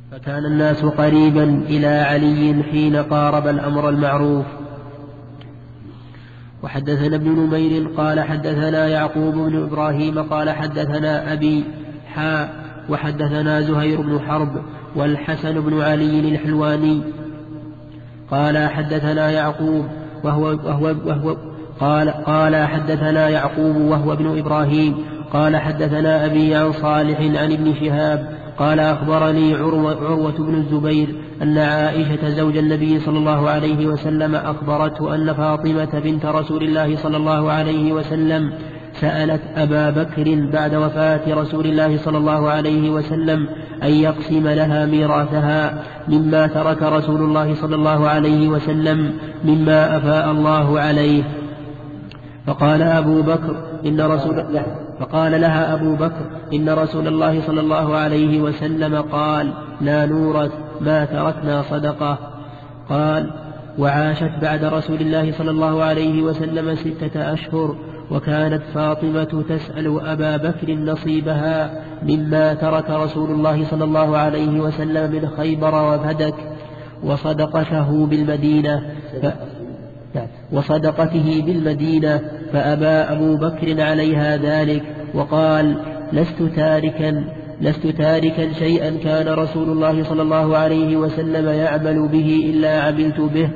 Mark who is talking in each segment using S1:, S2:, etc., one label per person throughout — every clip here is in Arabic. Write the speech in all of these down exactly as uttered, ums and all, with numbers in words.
S1: فكان الناس قريبا إلى علي حين قارب الأمر المعروف. وحدثنا ابن نمير قال حدثنا يعقوب بن إبراهيم قال حدثنا أبي حاء وحدثنا زهير بن حرب والحسن بن علي الحلواني قال حدثنا يعقوب وهو, وهو, وهو قال, قال حدثنا يعقوب وهو ابن إبراهيم قال حدثنا أبي عن صالح عن ابن شهاب قال أخبرني عروة, عروة بن الزبير أن عائشة زوج النبي صلى الله عليه وسلم أخبرته أن فاطمة بنت رسول الله صلى الله عليه وسلم سألت أبا بكر بعد وفاة رسول الله صلى الله عليه وسلم أن يقسم لها ميراثها مما ترك رسول الله صلى الله عليه وسلم مما أفاء الله عليه. فقال أبو بكر إن رسول الله فقال لها أبو بكر إن رسول الله صلى الله عليه وسلم قال لا نورث ما تركنا صدقة. قال وعاشت بعد رسول الله صلى الله عليه وسلم ستة أشهر وكانت فاطمة تسأل أبا بكر نصيبها مما ترك رسول الله صلى الله عليه وسلم من خيبر وفدك وصدقته بالمدينة ف... وصدقته بالمدينة فأبى أبو بكر عليها ذلك وقال لست تاركا لست تاركا شيئا كان رسول الله صلى الله عليه وسلم يعمل به إلا عملت به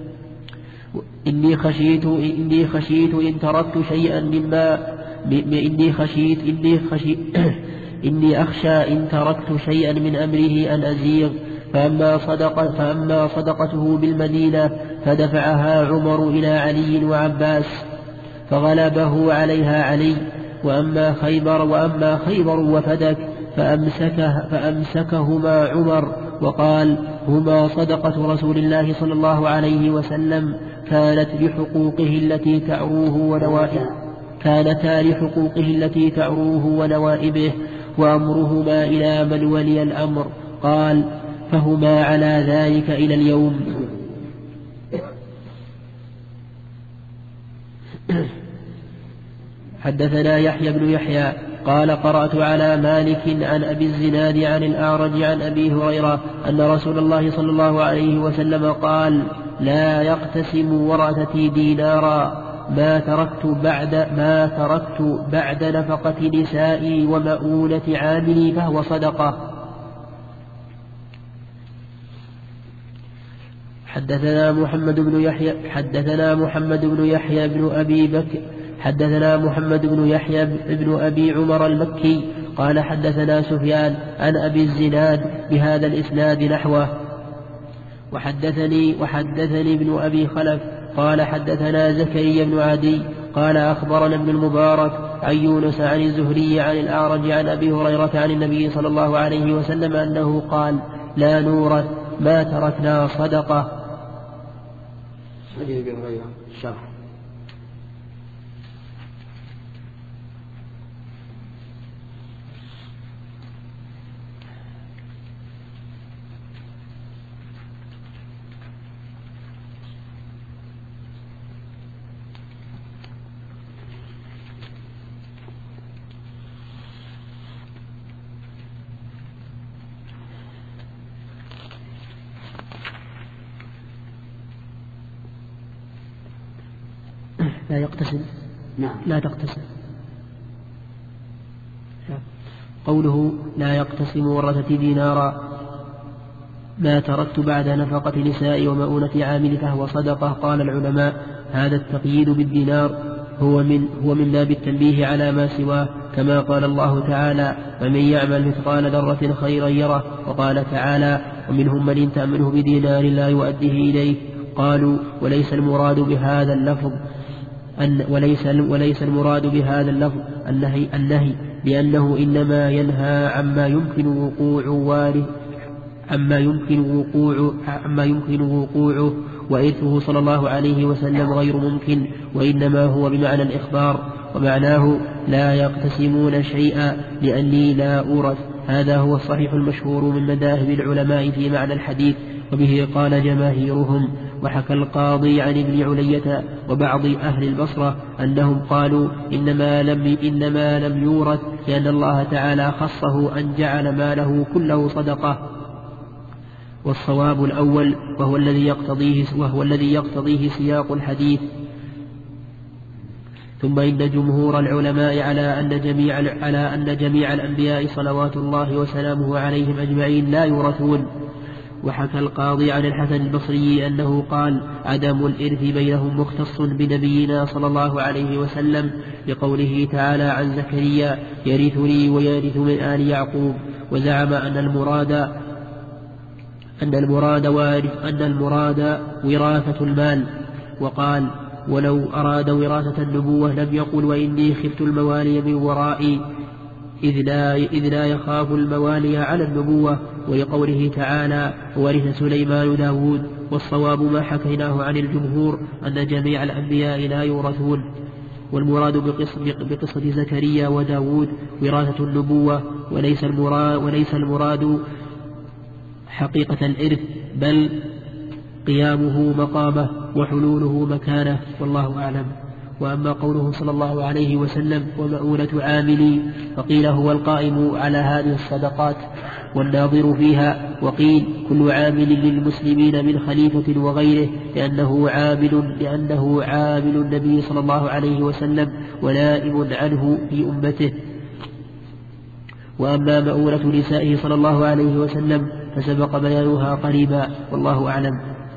S1: إني خشيت إني خشيت إن تركت شيئا مما إني خشيت إني خشيت إني أخشى إن تركت شيئا من أمره أن أزيغ. فأما, صدق فأما صدقته بالمدينة فدفعها عمر إلى علي وعباس فغلبه عليها علي. وأما خيبر وأما خيبر وفدك فأمسكه فأمسكهما عمر وقال هما صدقة رسول الله صلى الله عليه وسلم كانت لحقوقه التي تعروه ونوائبه كانتا لحقوقه التي تعروه ونوائبه وأمرهما إلى من ولي الأمر. قال فهما على ذلك إلى اليوم. حدثنا يحيى بن يحيى قال قرأت على مالك عن أبي الزناد عن الأعرج عن أبي هريرة أن رسول الله صلى الله عليه وسلم قال لا يقتسم ورثتي دينارا ما تركت بعد ما تركت بعد نفقة نسائي ومؤونة عاملي فهو صدقة. حدثنا محمد بن يحيى حدثنا محمد بن يحيى بن أبي بكر حدثنا محمد بن يحيى بن أبي عمر المكي قال حدثنا سفيان عن أبي الزناد بهذا الإسناد نحوه. وحدثني وحدثني ابن أبي خلف قال حدثنا زكريا بن عدي قال أخبرنا ابن المبارك عن يونس عن الزهري عن الأعرج عن أبي هريرة عن النبي صلى الله عليه وسلم أنه قال لا نورث ما تركنا صدقة. لا يقتسم
S2: نعم.
S1: لا تقتسم. قوله لا يقتسم ورثتي دينارا ما تركت بعد نفقة نساء ومؤونة عامل فهو صدقة. قال العلماء هذا التقييد بالدينار هو من, هو من باب التنبيه على ما سواه كما قال الله تعالى ومن يعمل مثقال ذرة خيرا يره. وقال تعالى ومنهم من إن تأمنه بدينار لا يؤديه إليه. قالوا وليس المراد بهذا اللفظ أن وليس وليس المراد بهذا اللفظ النهي النهي لأنه إنما ينهى عما يمكن وقوع وارث عما يمكن وقوع عما يمكن وقوعه وإرثه صلى الله عليه وسلم غير ممكن وإنما هو بمعنى الإخبار. ومعناه لا يقتسمون شيئا لأني لا أورث. هذا هو الصحيح المشهور من مذاهب العلماء في معنى الحديث وبه قال جماهيرهم. وحكى القاضي عن ابن علية وبعض أهل البصرة أنهم قالوا إنما لم, إنما لم يورث لأن الله تعالى خصه أن جعل ماله كله صدقة. والصواب الأول وهو الذي يقتضيه, وهو الذي يقتضيه سياق الحديث. ثم إن جمهور العلماء على أن جميع, على أن جميع الأنبياء صلوات الله وسلامه عليهم أجمعين لا يورثون. وحكى القاضي عن الحسن البصري أنه قال عدم الإرث بينهم مختص بنبينا صلى الله عليه وسلم بقوله تعالى عن زكريا يرثني ويرث من آل يعقوب. وزعم أن المراد أن المراد وارث أن المراد وراثة المال، وقال ولو أراد وراثة النبوة لم يقل وإني خفت الموالي من ورائي، إذ لا, إذ لا يخاف الموالي على النبوة، ولقوله تعالى ورث سليمان داود. والصواب ما حكيناه عن الجمهور أن جميع الأنبياء لا يورثون، والمراد بقصة زكريا وداود وراثة النبوة، وليس المراد, وليس المراد حقيقة الإرث بل قيامه مقامه وحلوله مكانه، والله أعلم. وأما قوله صلى الله عليه وسلم ومؤونة عاملي فقيل هو القائم على هذه الصدقات والناظر فيها، وقيل كل عامل للمسلمين من خليفة وغيره لأنه عامل, لأنه عامل النبي صلى الله عليه وسلم ونائب عنه في أمته. وأما مؤونة نسائه صلى الله عليه وسلم فسبق بيانها قريبا، والله أعلم.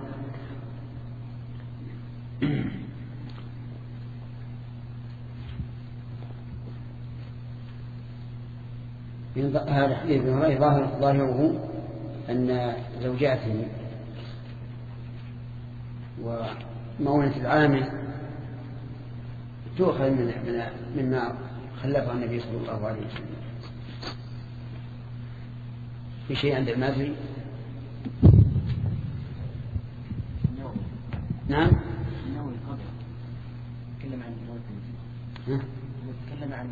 S2: هذا الحديث ابن هريرة ظاهره أن زوجاته ومؤونة العامل تؤخذ من مما خلفها النبي صلى الله عليه وسلم. في شيء عند المازري؟ نعم.
S3: تكلم عن
S2: ها؟
S3: تكلم عن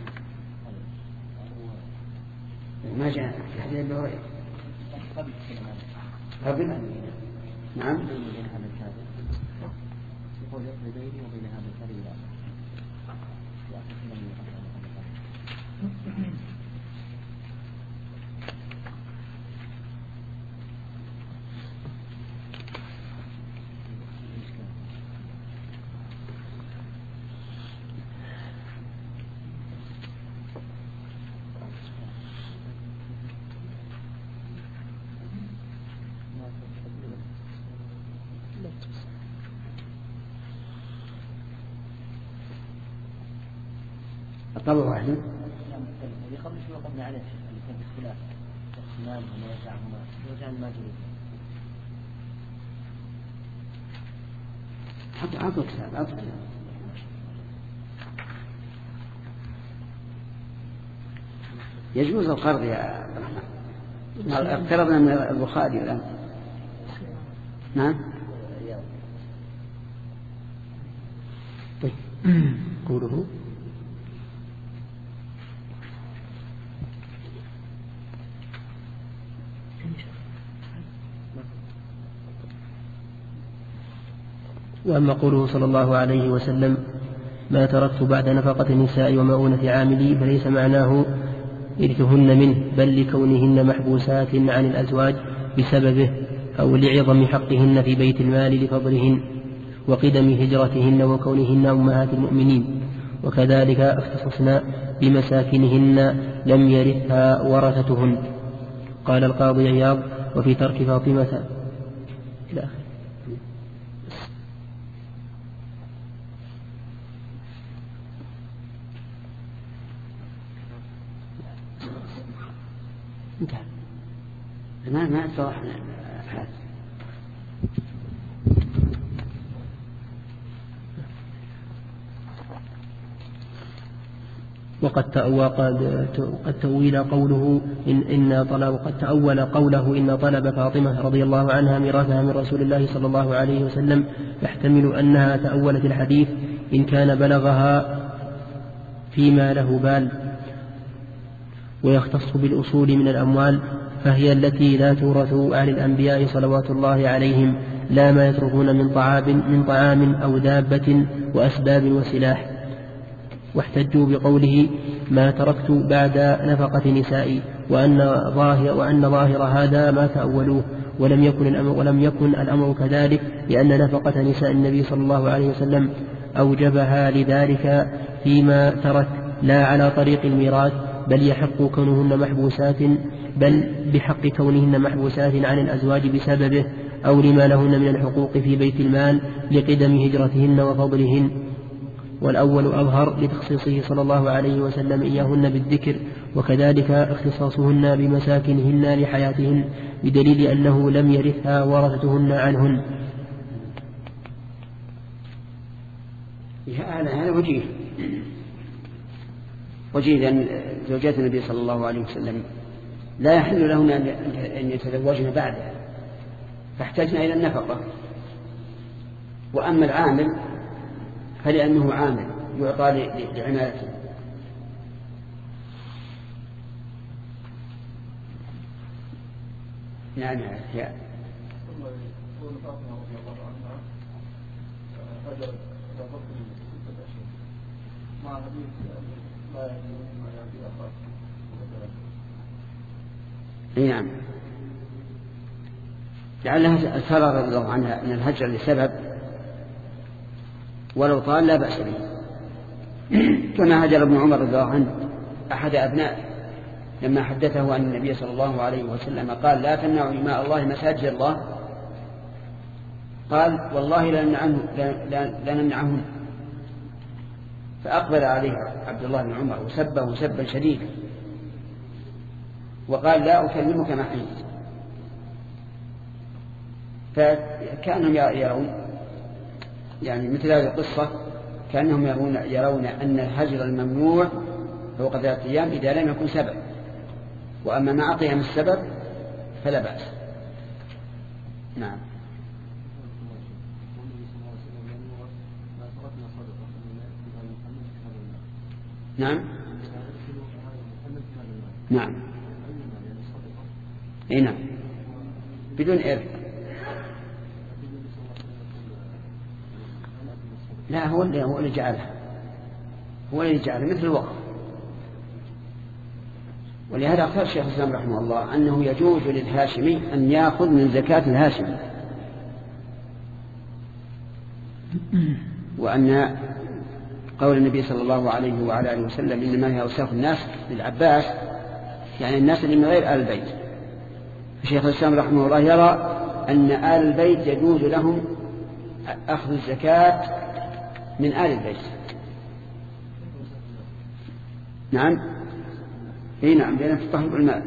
S2: ما جاء في حديث ابن هريرة
S3: قبل
S2: قبل نعم
S3: بين هذا الكاتب يقول يقضي بيني وبين هذا الكاتب لا
S2: الطبع واحد.
S3: قبل شوي وقفنا عليه اللي كان في اختلاف تقسيمان وما يرجعهما يرجع الماجري.
S2: حط عطوا كتاب عطوا كتاب. يجوز القرض يا عبد الرحمن. اقترضنا من البخاري الآن. نعم.
S1: طيب قوله وأما قوله صلى الله عليه وسلم ما تركت بعد نفقة النساء ومؤونة عاملي فليس معناه إرثهن منه، بل لكونهن محبوسات عن الأزواج بسببه أو لعظم حقهن في بيت المال لفضلهن وقدم هجرتهن وكونهن أمهات المؤمنين. وكذلك اختصصنا بمساكنهن لم يرثها ورثتهن. قال القاضي عياض وفي ترك فاطمة إلى آخره.
S2: ما ما اتضح هذا.
S1: وقد تأوى قد تأويل قوله إن إن طلب قد تأول قوله إن طلب فاطمة رضي الله عنها ميراثها من رسول الله صلى الله عليه وسلم يحتمل أنها تأولت الحديث إن كان بلغها فيما له بال، ويختص بالأصول من الأموال فهي التي لا تورث عن الأنبياء صلوات الله عليهم، لا ما يتركون من طعام من طعام أو دابة وأسباب وسلاح. واحتجوا بقوله ما تركت بعد نفقة نسائي وأن ظاهر, وأن ظاهر هذا ما تأولوه، ولم يكن الأمر, ولم يكن الأمر كذلك، لأن نفقة نساء النبي صلى الله عليه وسلم أوجبها لذلك فيما ترك، لا على طريق الميراث، بل يحق كونهن محبوسات بل بحق كونهن محبوسات عن الأزواج بسببه، أو لما لهن من الحقوق في بيت المال لقدم هجرتهن وفضلهن. والأول أظهر لتخصيصه صلى الله عليه وسلم إياهن بالذكر، وكذلك اختصاصهن بمساكنهن لحياتهن، بدليل أنه لم يرثها ورثتهن عنهن.
S2: هذا وجيه وجيه لأن زوجات النبي صلى الله عليه وسلم لا يحل لهن أن يتزوجن بعده، فاحتاجن إلى النفقة. وأما العامل فلأنه عامل يعطى لعمالته. نعم يا نعم لعلها ترى رضي الله عنها أن الهجر لسبب ولو طال لا بأس به، كما هجر ابن عمر رضي الله عنه أحد أبنائه لما حدثه أن النبي صلى الله عليه وسلم قال لا تمنعوا إماء الله مساجد الله، قال والله لا نمنعهم، فأقبل عليه عبد الله بن عمر وسبه سبا شديدا وقال لا أكلمك ما حييت. فكانهم يرون يعني مثل هذه القصة كأنهم يرون, يرون أن الهجر الممنوع فوق ثلاثة أيام إذا لم يكن سبب، وأما مع قيام السبب فلا بأس. نعم نعم نعم اي نعم بدون إرث. لا هو اللي هو اللي جعلها هو اللي جعلها مثل الوقف. ولهذا اختار الشيخ الإسلام رحمه الله أنه يجوز للهاشمي أن يأخذ من زكاة الهاشمي، وأن قول النبي صلى الله عليه وعلى آله وسلم إنما هي أوساخ الناس للعباس يعني الناس اللي من غير آل البيت. الشيخ الإسلام رحمه الله يرى أن آل البيت يجوز لهم أخذ الزكاة من آل البيت. نعم اي نعم لأنها تطهر المال.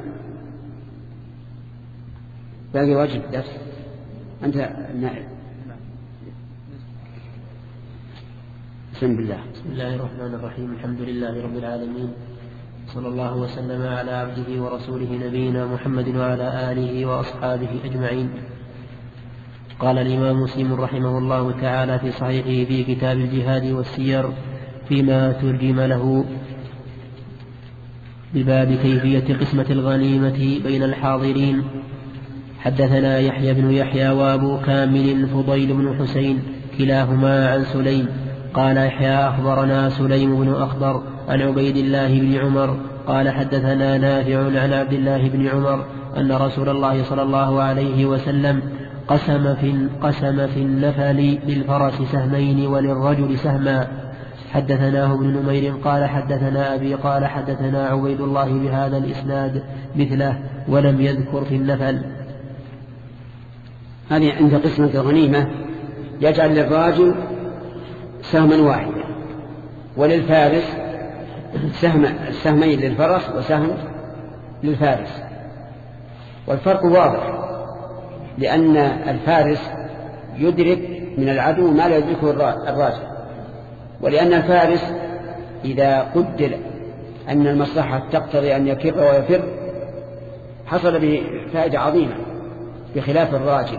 S2: باقي واجب درس أنت نائب. بسم الله.
S1: بسم الله الرحمن الرحيم. الحمد لله رب العالمين، صلى الله وسلم على عبده ورسوله نبينا محمد وعلى آله وأصحابه أجمعين. قال الإمام مسلم رحمه الله تعالى في صحيحه في كتاب الجهاد والسير فيما ترجم له بباب كيفية قسمة الغنيمة بين الحاضرين: حدثنا يحيى بن يحيى وأبو كامل فضيل بن حسين كلاهما عن سليم قال يحيى أخبرنا سليم بن أخضر عن عبيد الله بن عمر قال حدثنا نافع عن عبد الله بن عمر أن رسول الله صلى الله عليه وسلم قسم في, قسم في النفل للفرس سهمين وللرجل سهما. حدثناه ابن نمير قال حدثنا أبي قال حدثنا عبيد الله بهذا الإسناد مثله ولم يذكر في النفل.
S2: هذه عند قسمة الغنيمة يجعل للراجل سهما واحدا وللفارس سهم سهمين للفرس وسهم للفارس. والفرق واضح لأن الفارس يدرك من العدو ما لا يدركه الراجل، ولأن الفارس إذا قدر أن المصلحة تقتضي أن يكر ويفر حصل به فائدة عظيمة بخلاف الراجل.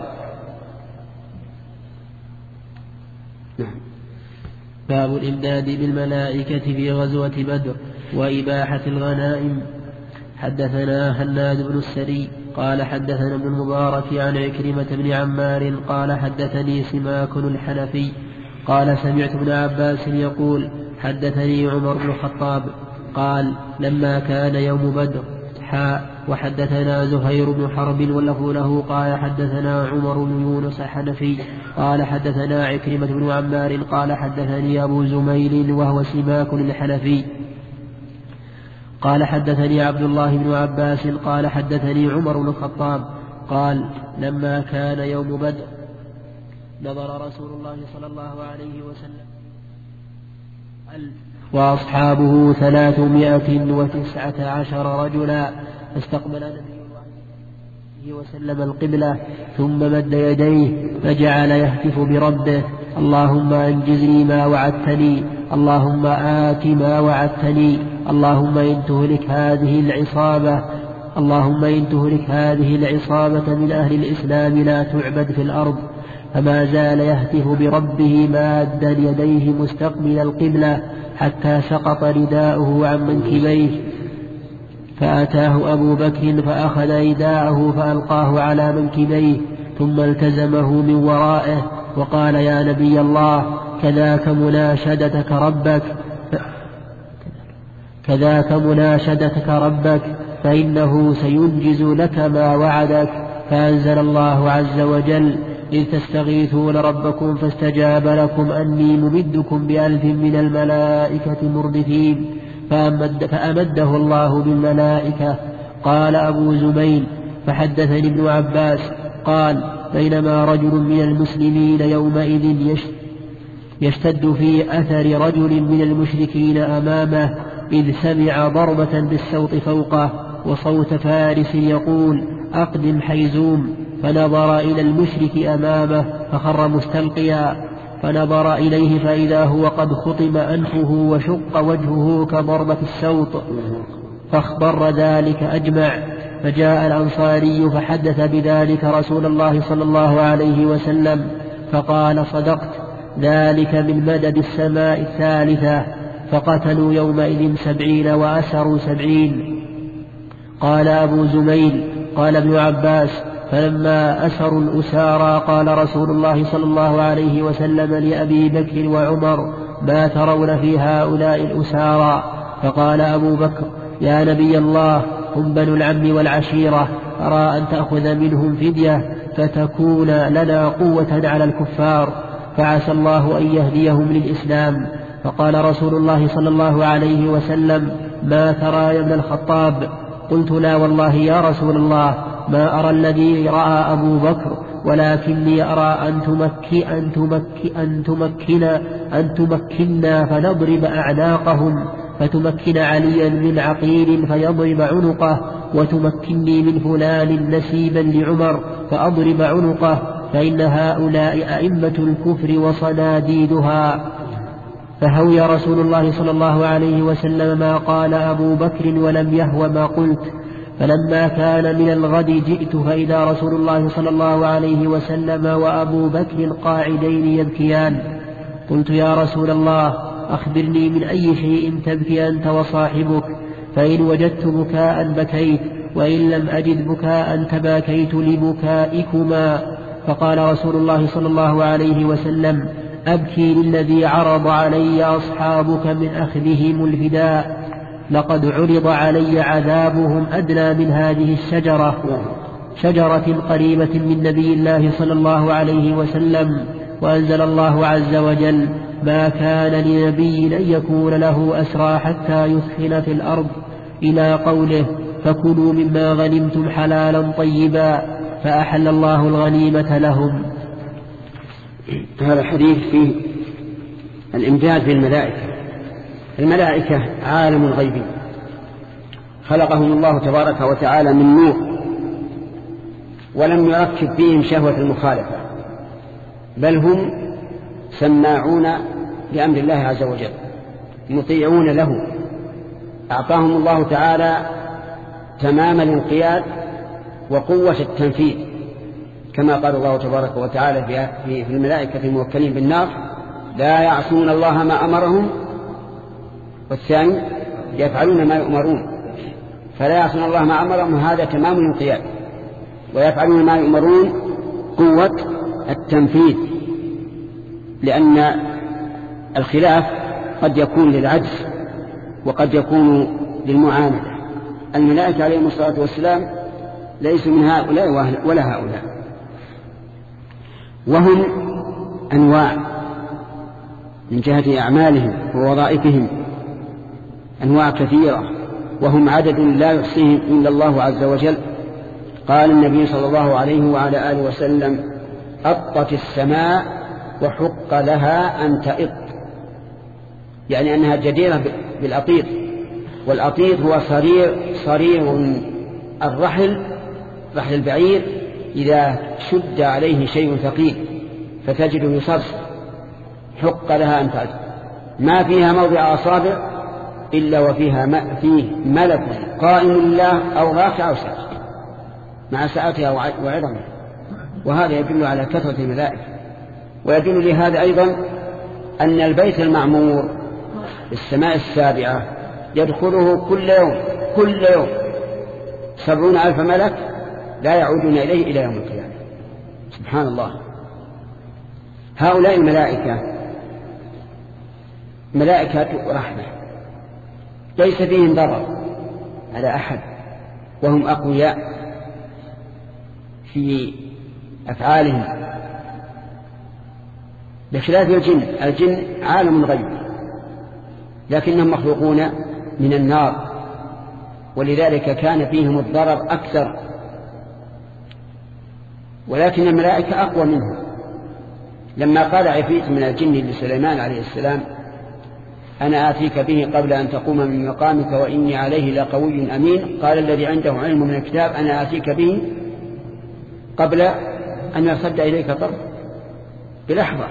S2: نعم.
S1: باب الإمداد بالملائكة في غزوة بدر وإباحة الغنائم. حدثنا هناد بن السري قال حدثنا ابن المبارك عن عكرمة بن عمار قال حدثني سماك الحنفي قال سمعت ابن عباس يقول حدثني عمر بن الخطاب قال لما كان يوم بدر حاء وحدثنا زهير بن حرب واللفظ له قال حدثنا عمر بن يونس الحنفي قال حدثنا عكرمة بن عمار قال حدثني أبو زميل وهو سماك الحنفي قال حدثني عبد الله بن عباس قال حدثني عمر بن الخطاب قال لما كان يوم بدر نظر رسول الله صلى الله عليه وسلم ألف وأصحابه ثلاثمائة وتسعة عشر رجلا فاستقبل النبي عليه وسلم القبلة ثم مد يديه فجعل يهتف بربه اللهم أنجزني ما وعدتني اللهم آت ما وعدتني اللهم إن تهلك هذه العصابة اللهم إن تهلك هذه العصابة من أهل الإسلام لا تعبد في الأرض. فما زال يهتف بربه مادا يديه مستقبل القبلة حتى سقط رداؤه عن منكبيه فأتاه أبو بكر فأخذ رداءه فألقاه على منكبيه ثم التزمه من ورائه وقال يا نبي الله كذاك مناشدتك ربك كذاك مناشدتك ربك فإنه سينجز لك ما وعدك. فأنزل الله عز وجل إذ تستغيثون ربكم فاستجاب لكم أني ممدكم بألف من الملائكة مردفين فأمد فأمده الله بالملائكة. قال أبو زميل فحدثني ابن عباس قال بينما رجل من المسلمين يومئذ يشتد في أثر رجل من المشركين أمامه إذ سمع ضربة بالصوت فوقه وصوت فارس يقول أقدم حيزوم فنظر إلى المشرك أمامه فخر مستلقيا فنظر إليه فإذا هو قد خطم أنفه وشق وجهه كضربة السوط فاخبر ذلك أجمع. فجاء الأنصاري فحدث بذلك رسول الله صلى الله عليه وسلم فقال صدقت ذلك من مدد السماء الثالثة. فقتلوا يومئذ سبعين وأسروا سبعين. قال أبو زميل قال ابن عباس فلما أسروا الأسارى قال رسول الله صلى الله عليه وسلم لأبي بكر وعمر ما ترون في هؤلاء الأسارى؟ فقال أبو بكر يا نبي الله هم بنو العم والعشيرة أرى أن تأخذ منهم فدية فتكون لنا قوة على الكفار فعسى الله أن يهديهم للإسلام. فقال رسول الله صلى الله عليه وسلم ما ترى يا ابن الخطاب؟ قلت لا والله يا رسول الله ما أرى الذي رأى أبو بكر ولكني أرى أن تمكن أن تمكن أن تمكن أن تمكننا فنضرب أعناقهم فتمكن عليا من عقيل فيضرب عنقه وتمكنني من فلان نسيبا لعمر فأضرب عنقه فإن هؤلاء أئمة الكفر وصناديدها. فهوي رسول الله صلى الله عليه وسلم ما قال أبو بكر ولم يهو ما قلت. فلما كان من الغد جئت فإذا رسول الله صلى الله عليه وسلم وأبو بكر قاعدين يبكيان. قلت يا رسول الله أخبرني من أي شيء تبكي أنت وصاحبك؟ فإن وجدت بكاء بكيت وإن لم أجد بكاء تباكيت لبكائكما. فقال رسول الله صلى الله عليه وسلم أبكي للذي عرض علي أصحابك من أخذهم الفداء لقد عرض علي عذابهم أدنى من هذه الشجرة شجرة قريبة من نبي الله صلى الله عليه وسلم. وأنزل الله عز وجل ما كان لنبي أن يكون له أسرى حتى يثخن في الأرض إلى قوله فكلوا مما غنمتم حلالا طيبا فأحل الله الغنيمة لهم.
S2: هذا الحديث فيه الإمداد بالملائكة. الملائكة عالم الغيب خلقهم الله تبارك وتعالى من نور ولم يركب فيهم شهوة المخالفة بل هم سماعون لأمر الله عز وجل مطيعون له. أعطاهم الله تعالى تمام الانقياد وقوة التنفيذ كما قال الله تبارك وتعالى في الملائكة الموكلين بالنار لا يعصون الله ما أمرهم والثاني يفعلون ما يؤمرون. فلا يعصون الله ما أمرهم هذا تمام الانقياد ويفعلون ما يؤمرون قوة التنفيذ. لأن الخلاف قد يكون للعجز وقد يكون للمعاندة. الملائكة عليهم الصلاة والسلام ليسوا من هؤلاء ولا هؤلاء، وهم أنواع من جهة أعمالهم ووظائفهم، أنواع كثيرة، وهم عدد لا يحصيهم إلا الله عز وجل. قال النبي صلى الله عليه وعلى آله وسلم: أطت السماء وحق لها أن تئط، يعني أنها جديرة بالأطيط. والأطيط هو صرير صرير الرحل، رحل البعير إذا شد عليه شيء ثقيل فتجد يصرص. حق لها أن تئط، ما فيها موضع أصابع إلا وفيها فيه ملك قائم لله أو راكع أو ساجد مع ساعتها وعظمها، وهذا يدل على كثرة الملائكة. ويدل لهذا أيضا أن البيت المعمور السماء السابعة يدخله كل يوم كل يوم سبعون ألف ملك لا يعودون إليه إلى يوم القيامة. سبحان الله. هؤلاء الملائكة ملائكة رحمة ليس فيهم ضرر على أحد، وهم أقوياء في أفعالهم بخلاف الجن. الجن عالم غيب لكنهم مخلوقون من النار، ولذلك كان فيهم الضرر أكثر، ولكن الملائكة أقوى منهم. لما قال عفريت من الجن لسليمان عليه السلام: أنا آتيك به قبل أن تقوم من مقامك وإني عليه لقوي أمين، قال الذي عنده علم من الكتاب: أنا آتيك به قبل أن يرتد إليك طرف، بلحظة.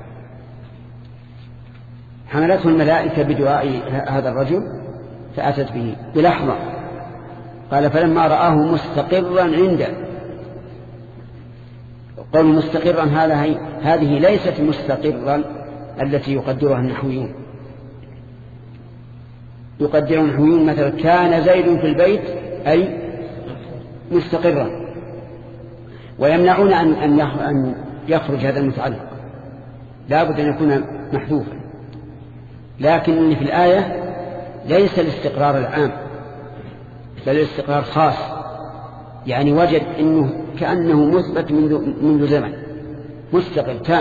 S2: حملته الملائكة بدعاء هذا الرجل فأتت به بلحظة. قال: فلما رآه مستقرا عنده. قول مستقرا هذه ليست مستقرا التي يقدرها النحويون. يقدر النحويون مثلا: كان زيد في البيت أي مستقرا، ويمنعون أن يخرج هذا المتعلق، لا بد أن يكون محذوفا. لكن في الآية ليس الاستقرار العام بل الاستقرار خاص، يعني وجد إنه كأنه مثبت منذ, منذ زمن مستقر تام.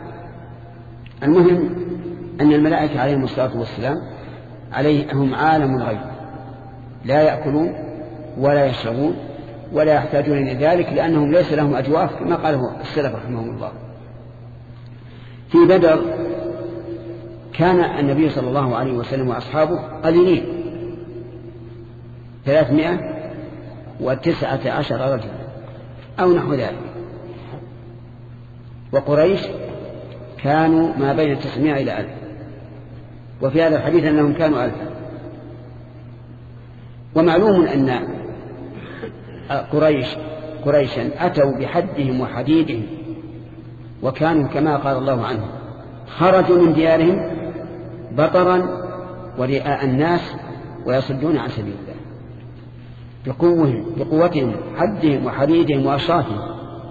S2: المهم أن الملائكة عليهم الصلاة والسلام عليهم عالم الغيب، لا يأكلون ولا يشربون ولا يحتاجون إلى ذلك، لأنهم ليس لهم أجواف كما قاله السلف رحمهم الله. في بدر كان النبي صلى الله عليه وسلم وأصحابه قليلين، ثلاثمائة وتسعة عشر رجلا أو نحو ذلك، وقريش كانوا ما بين تسعمائة إلى ألف، وفي هذا الحديث أنهم كانوا ألفا. ومعلوم أن قريش قريشا أتوا بحدهم وحديدهم، وكانوا كما قال الله عنهم: خرجوا من ديارهم بطرا ورئاء الناس ويصدون عن سبيل الله، بقوتهم بقوتهم حدهم وحديدهم وأشرافهم.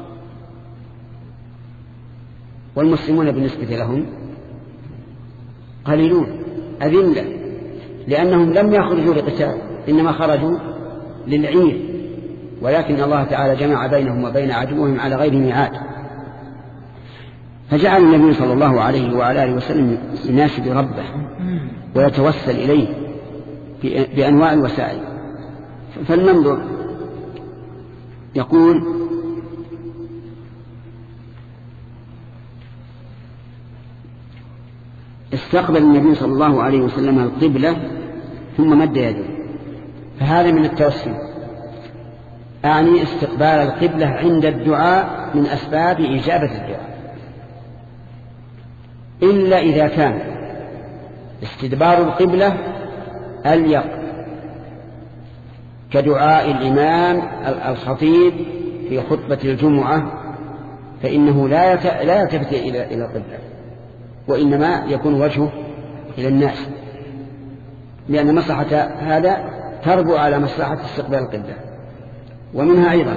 S2: والمسلمون بالنسبة لهم قليلون أذلة، لأنهم لم يخرجوا لقتال، إنما خرجوا للعير، ولكن الله تعالى جمع بينهم وبين عدوهم على غير ميعاد. فجعل النبي صلى الله عليه وعلى آله وسلم يناشد ربه ويتوسل إليه بأنواع الوسائل. فلننظر. يقول: استقبل النبي صلى الله عليه وسلم القبلة ثم مد يده، فهذا من التوسل، أعني استقبال القبلة عند الدعاء من أسباب إجابة الدعاء، إلا إذا كان استدبار القبلة أليق كدعاء الإمام الخطيب في خطبة الجمعة، فإنه لا يلتفت إلى القبلة، وإنما يكون وجهه إلى الناس، لأن مصلحة هذا تربو على مصلحة استقبال القبلة. ومنها أيضا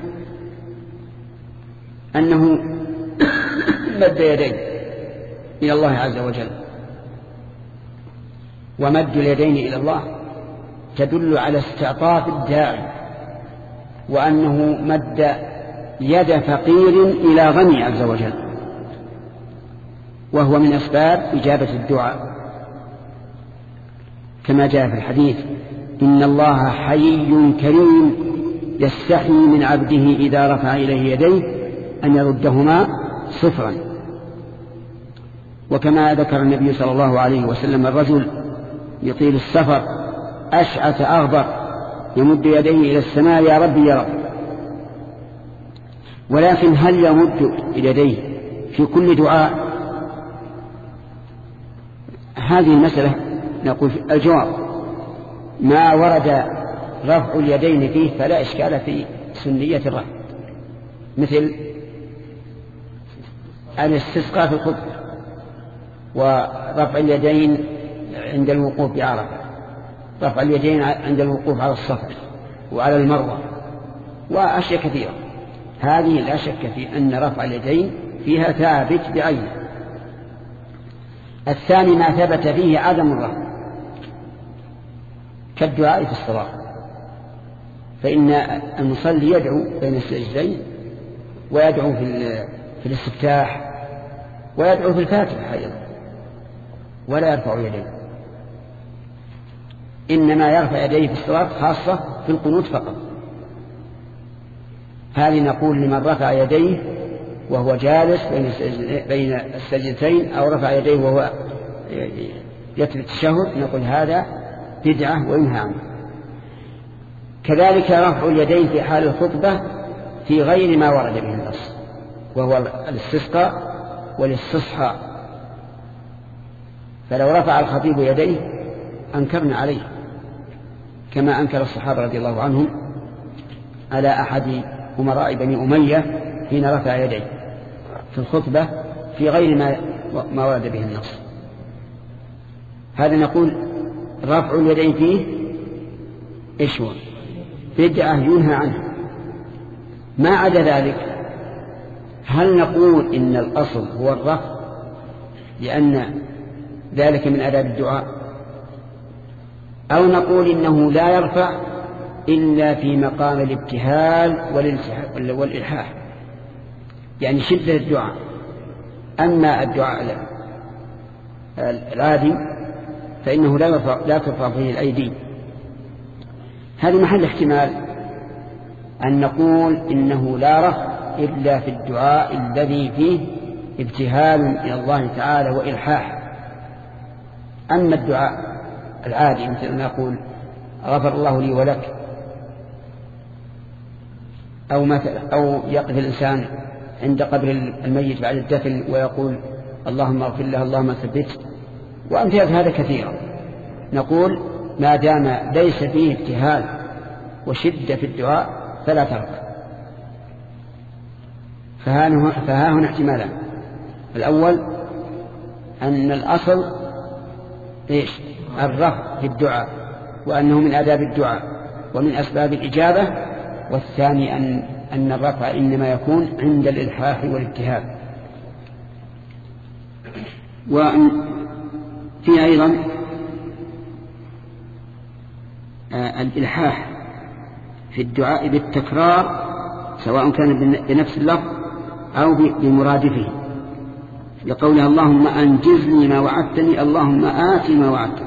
S2: أنه مد يديه إلى الله عز وجل، ومد اليدين إلى الله تدل على استعطاف الداعي وأنه مد يد فقير إلى غني عز وجل، وهو من أسباب إجابة الدعاء كما جاء في الحديث: إن الله حيي كريم يستحي من عبده إذا رفع إليه يديه أن يردهما صفرا. وكما ذكر النبي صلى الله عليه وسلم الرجل يطيل السفر أشعث أغبر يمد يديه إلى السماء: يا ربي يا رب. ولكن هل يمد يديه في كل دعاء؟ هذه المسألة نقول الجواب: ما ورد رفع اليدين فيه فلا إشكال في سنية الرفع، مثل الاستسقاء في الخطبة، ورفع اليدين عند الوقوف بعرفة، رفع اليدين عند الوقوف على الصفا وعلى المروة، وأشياء كثيرة. هذه لا شك في أن رفع اليدين فيها ثابت بعينه. الثاني ما ثبت فيه عدم الرفع كالدعاء في الصلاة، فإن المصلي يدعو بين السجدين، ويدعو في الاستفتاح، ويدعو في الفاتحة أيضا، ولا يرفع يديه، إنما يرفع يديه في الصلاة خاصة في القنوت فقط. هذه نقول لمن رفع يديه وهو جالس بين السجدتين، أو رفع يديه وهو يتلو التشهد، نقول هذا بدعة وينهى عنه. كذلك رفع اليدين في حال الخطبة في غير ما ورد به النص، وهو الاستسقاء والاستصحاء، فلو رفع الخطيب يديه أنكرنا عليه، كما أنكر الصحابة رضي الله عنهم على أحد أمراء بني أمية حين رفع يديه في الخطبة في غير ما ما ورد به النص. هذا نقول رفع اليدين فيه إيش هو؟ بدعة ينهى عنها. ما عدا ذلك هل نقول إن الأصل هو الرفع لأن ذلك من آداب الدعاء، أو نقول إنه لا يرفع إلا في مقام الابتهال والإلحاح، يعني شدة الدعاء. أما الدعاء العادي فإنه لا يرفع لا ترفع فيه الأيدي. هذا محل احتمال أن نقول إنه لا رفع إلا في الدعاء الذي فيه ابتهال إلى الله تعالى وإلحاح. أما الدعاء العادي مثل أن نقول غفر الله لي ولك، أو مثلا أو يقف الإنسان عند قبر الميت بعد الدفن ويقول اللهم اغفر له اللهم ثبت، وأمثلة هذا كثيرا، نقول ما دام ليس فيه ابتهال وشدة في الدعاء فلا ترفع. فها هنا احتمالان: الأول أن الأصل إيش؟ الرفع في الدعاء، وأنه من آداب الدعاء ومن أسباب الإجابة. والثاني أن أن الرفع إنما يكون عند الإلحاح والابتهال. وفي أيضا الإلحاح في الدعاء بالتكرار سواء كان بنفس اللفظ أو بمرادفه، لقولها اللهم أنجزني ما وعدتني اللهم آتي ما وعدتني.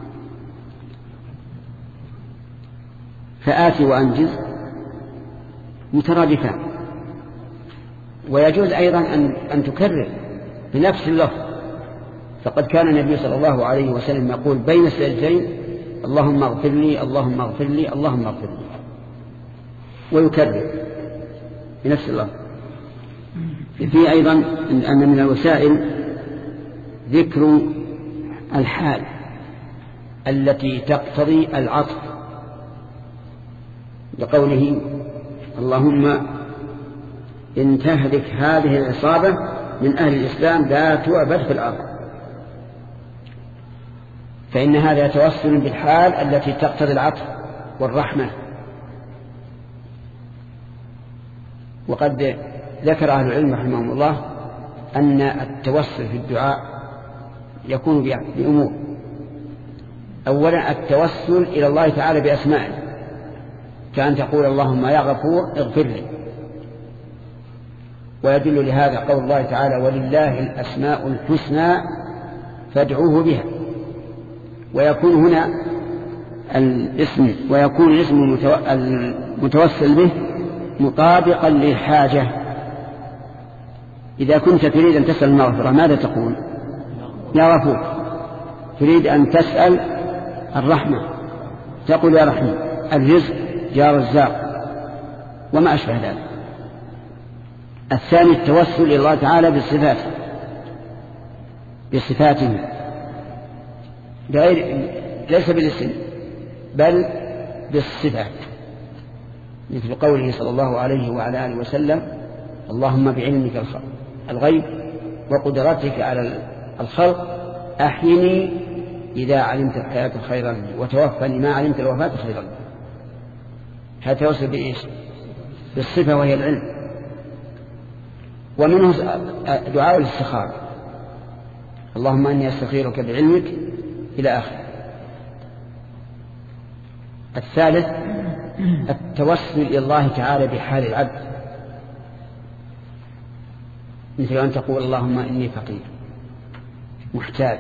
S2: فآتي وأنجز مترادفان. ويجوز أيضا أن, أن تكرر بنفس اللفظ، فقد كان النبي صلى الله عليه وسلم يقول بين السجدتين اللهم اغفر لي اللهم اغفر لي اللهم اغفر لي، ويكرر بنفس اللفظ. في أيضا أن من الوسائل ذكر الحال التي تقتضي العطف، لقوله اللهم إن تهلك هذه العصابة من أهل الإسلام لا تعبد في الأرض، فإن هذا يتوسل بالحال التي تقتضي العطف والرحمة. وقد ذكر أهل العلم رحمهم الله أن التوسل في الدعاء يكون بأمور: أولا التوسل إلى الله تعالى بأسمائه، كأن تقول اللهم يا غفور اغفر لي. ويدل لهذا قول الله تعالى ولله الأسماء الحسنى فادعوه بها. ويكون هنا الاسم ويكون الاسم المتوسل به مطابقا للحاجة. إذا كنت تريد أن تسأل المغفرة ماذا تقول؟ يا غفور. تريد أن تسأل الرحمة تقول يا رحيم. الرزق يا رزاق وما أشبه ذلك. الثاني التوسل إلى الله تعالى بالصفات بصفاته بغير ليس بالاسم بل بالصفات، مثل قوله صلى الله عليه وعلى آله وسلم اللهم بعلمك الغيب وقدرتك على الخلق أحيني إذا علمت الحياة خيرا لي وتوفني ما علمت الوفاة خيرا لي. هذا توسل بإيش؟ بالصفة وهي العلم. ومنه دعاء الاستخارة اللهم أني أستخيرك بعلمك إلى آخر. الثالث التوسل إلى الله تعالى بحال العبد، مثل أن تقول اللهم إني فقير محتاج.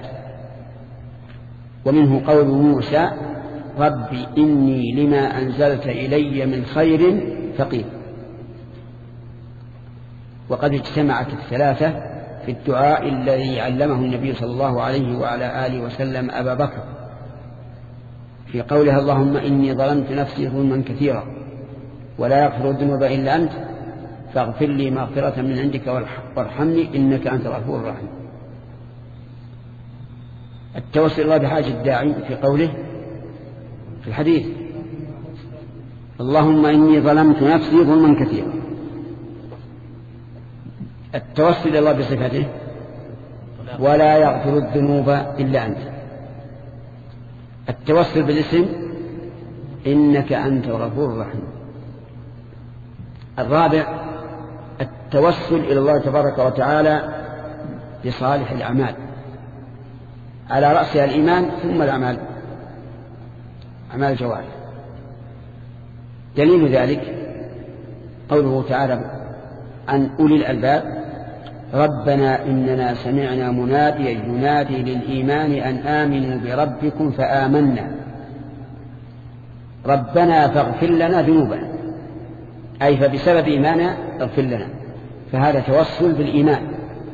S2: ومنه قول موسى ربي إني لما أنزلت إلي من خير فقير. وقد اجتمعت الثلاثة في الدعاء الذي علمه النبي صلى الله عليه وعلى آله وسلم أبا بكر في قولها اللهم إني ظلمت نفسي ظلما كثيرا ولا يغفر الذنوب إلا أنت فاغفر لي مغفرة من عندك وارحمني إنك أنت الغفور الرحيم. التوسل الله بحاجة الداعي في قوله في الحديث اللهم إني ظلمت نفسي ظلما كثيرا. التوسل إلى الله بصفته ولا يغفر الذنوب إلا أنت. التوسل بالاسم إنك أنت الغفور الرحيم. الرابع التوسل إلى الله تبارك وتعالى بصالح الأعمال، على رأسها الإيمان ثم الأعمال أعمال الجوارح. دليل ذلك قوله تعالى عن أولي الألباب ربنا إننا سمعنا مناديا ينادي للإيمان أن آمنوا بربكم فآمنا ربنا فاغفر لنا ذنوبنا، أي فبسبب إيماننا اغفر لنا. فهذا توسل بالإيمان.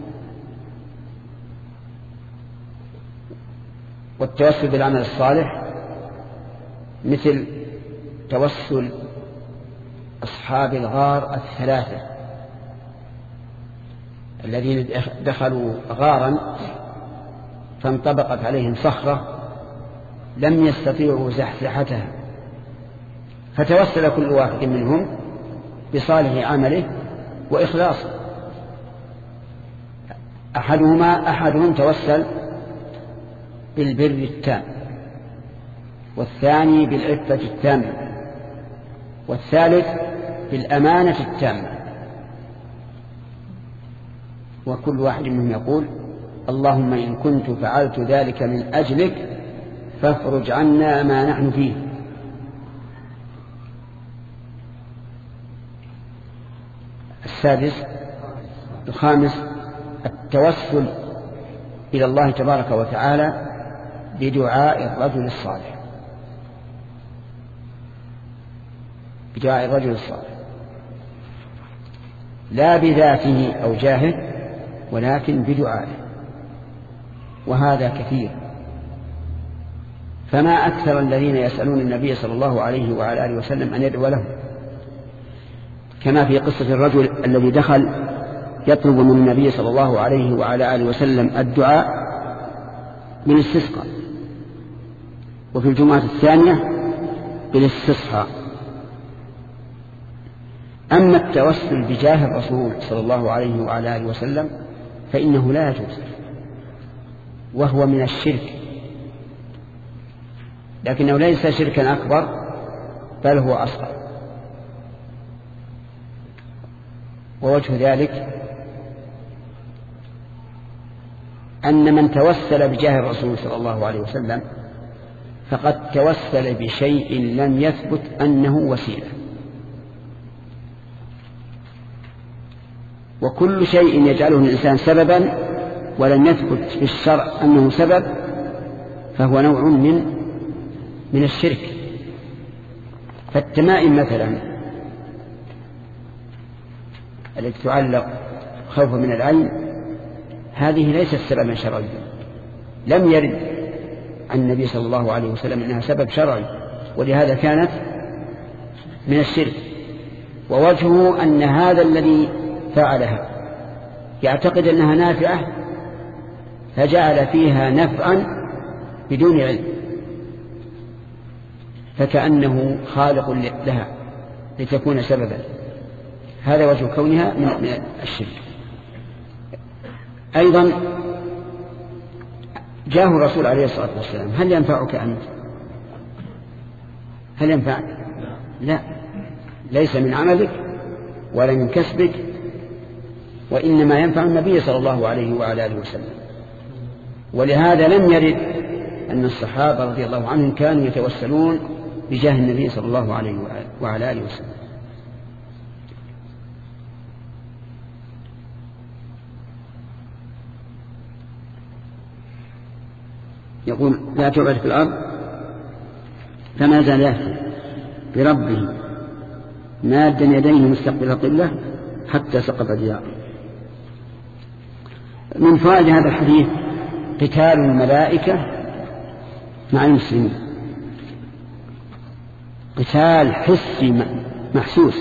S2: والتوسل بالعمل الصالح مثل توسل أصحاب الغار الثلاثة الذين دخلوا غارا فانطبقت عليهم صخرة لم يستطيعوا زحزحتها، فتوسل كل واحد منهم بصالح عمله وإخلاصه. أحدهما أحدهم توسل بالبر التام، والثاني بالعفة التامة، والثالث بالأمانة التامة. وكل واحد منهم يقول اللهم إن كنت فعلت ذلك من أجلك فافرج عنا ما نحن فيه. السادس الخامس التوسل إلى الله تبارك وتعالى بدعاء الرجل الصالح بدعاء الرجل الصالح لا بذاته أو جاهه ولكن بدعائه، وهذا كثير. فما أكثر الذين يسألون النبي صلى الله عليه وعلى آله وسلم أن يدعو لهم، كما في قصة الرجل الذي دخل يطلب من النبي صلى الله عليه وعلى آله وسلم الدعاء بالاستسقاء، وفي الجمعة الثانية بالاستصحاء. أما التوسل بجاه الرسول صلى الله عليه وعلى آله وسلم فإنه لا يجوز، وهو من الشرك، لكنه ليس شركا أكبر بل هو أصغر. ووجه ذلك أن من توسل بجاه الرسول صلى الله عليه وسلم فقد توسل بشيء لم يثبت أنه وسيلة. وكل شيء يجعله الإنسان سببا ولم يثبت في الشرع أنه سبب فهو نوع من من الشرك. فالتمائم مثلا التي تعلق خوفا من العين هذه ليست سببا شرعيا، لم يرد عن النبي صلى الله عليه وسلم أنها سبب شرعي، ولهذا كانت من الشرك. ووجهه أن هذا الذي فعلها يعتقد أنها نافعة فجعل فيها نفعا بدون علم، فكأنه خالق لها لتكون سببا. هذا وجه كونها من الشرك. أيضا جاءه الرسول عليه الصلاة والسلام: هل ينفعك أنت؟ هل ينفعك؟ لا، ليس من عملك ولا من كسبك، وإنما ينفع النبي صلى الله عليه وعلى آله وسلم. ولهذا لم يرد أن الصحابة رضي الله عنهم كانوا يتوسلون بجاه النبي صلى الله عليه وعلى آله وسلم. يقول: لا تعبد في الأرض فما زال يهتم بربه مادا يديه مستقبل القبلة حتى سقط دياره. من فوائد هذا الحديث قتال الملائكة مع المسلمين، قتال حسي محسوس،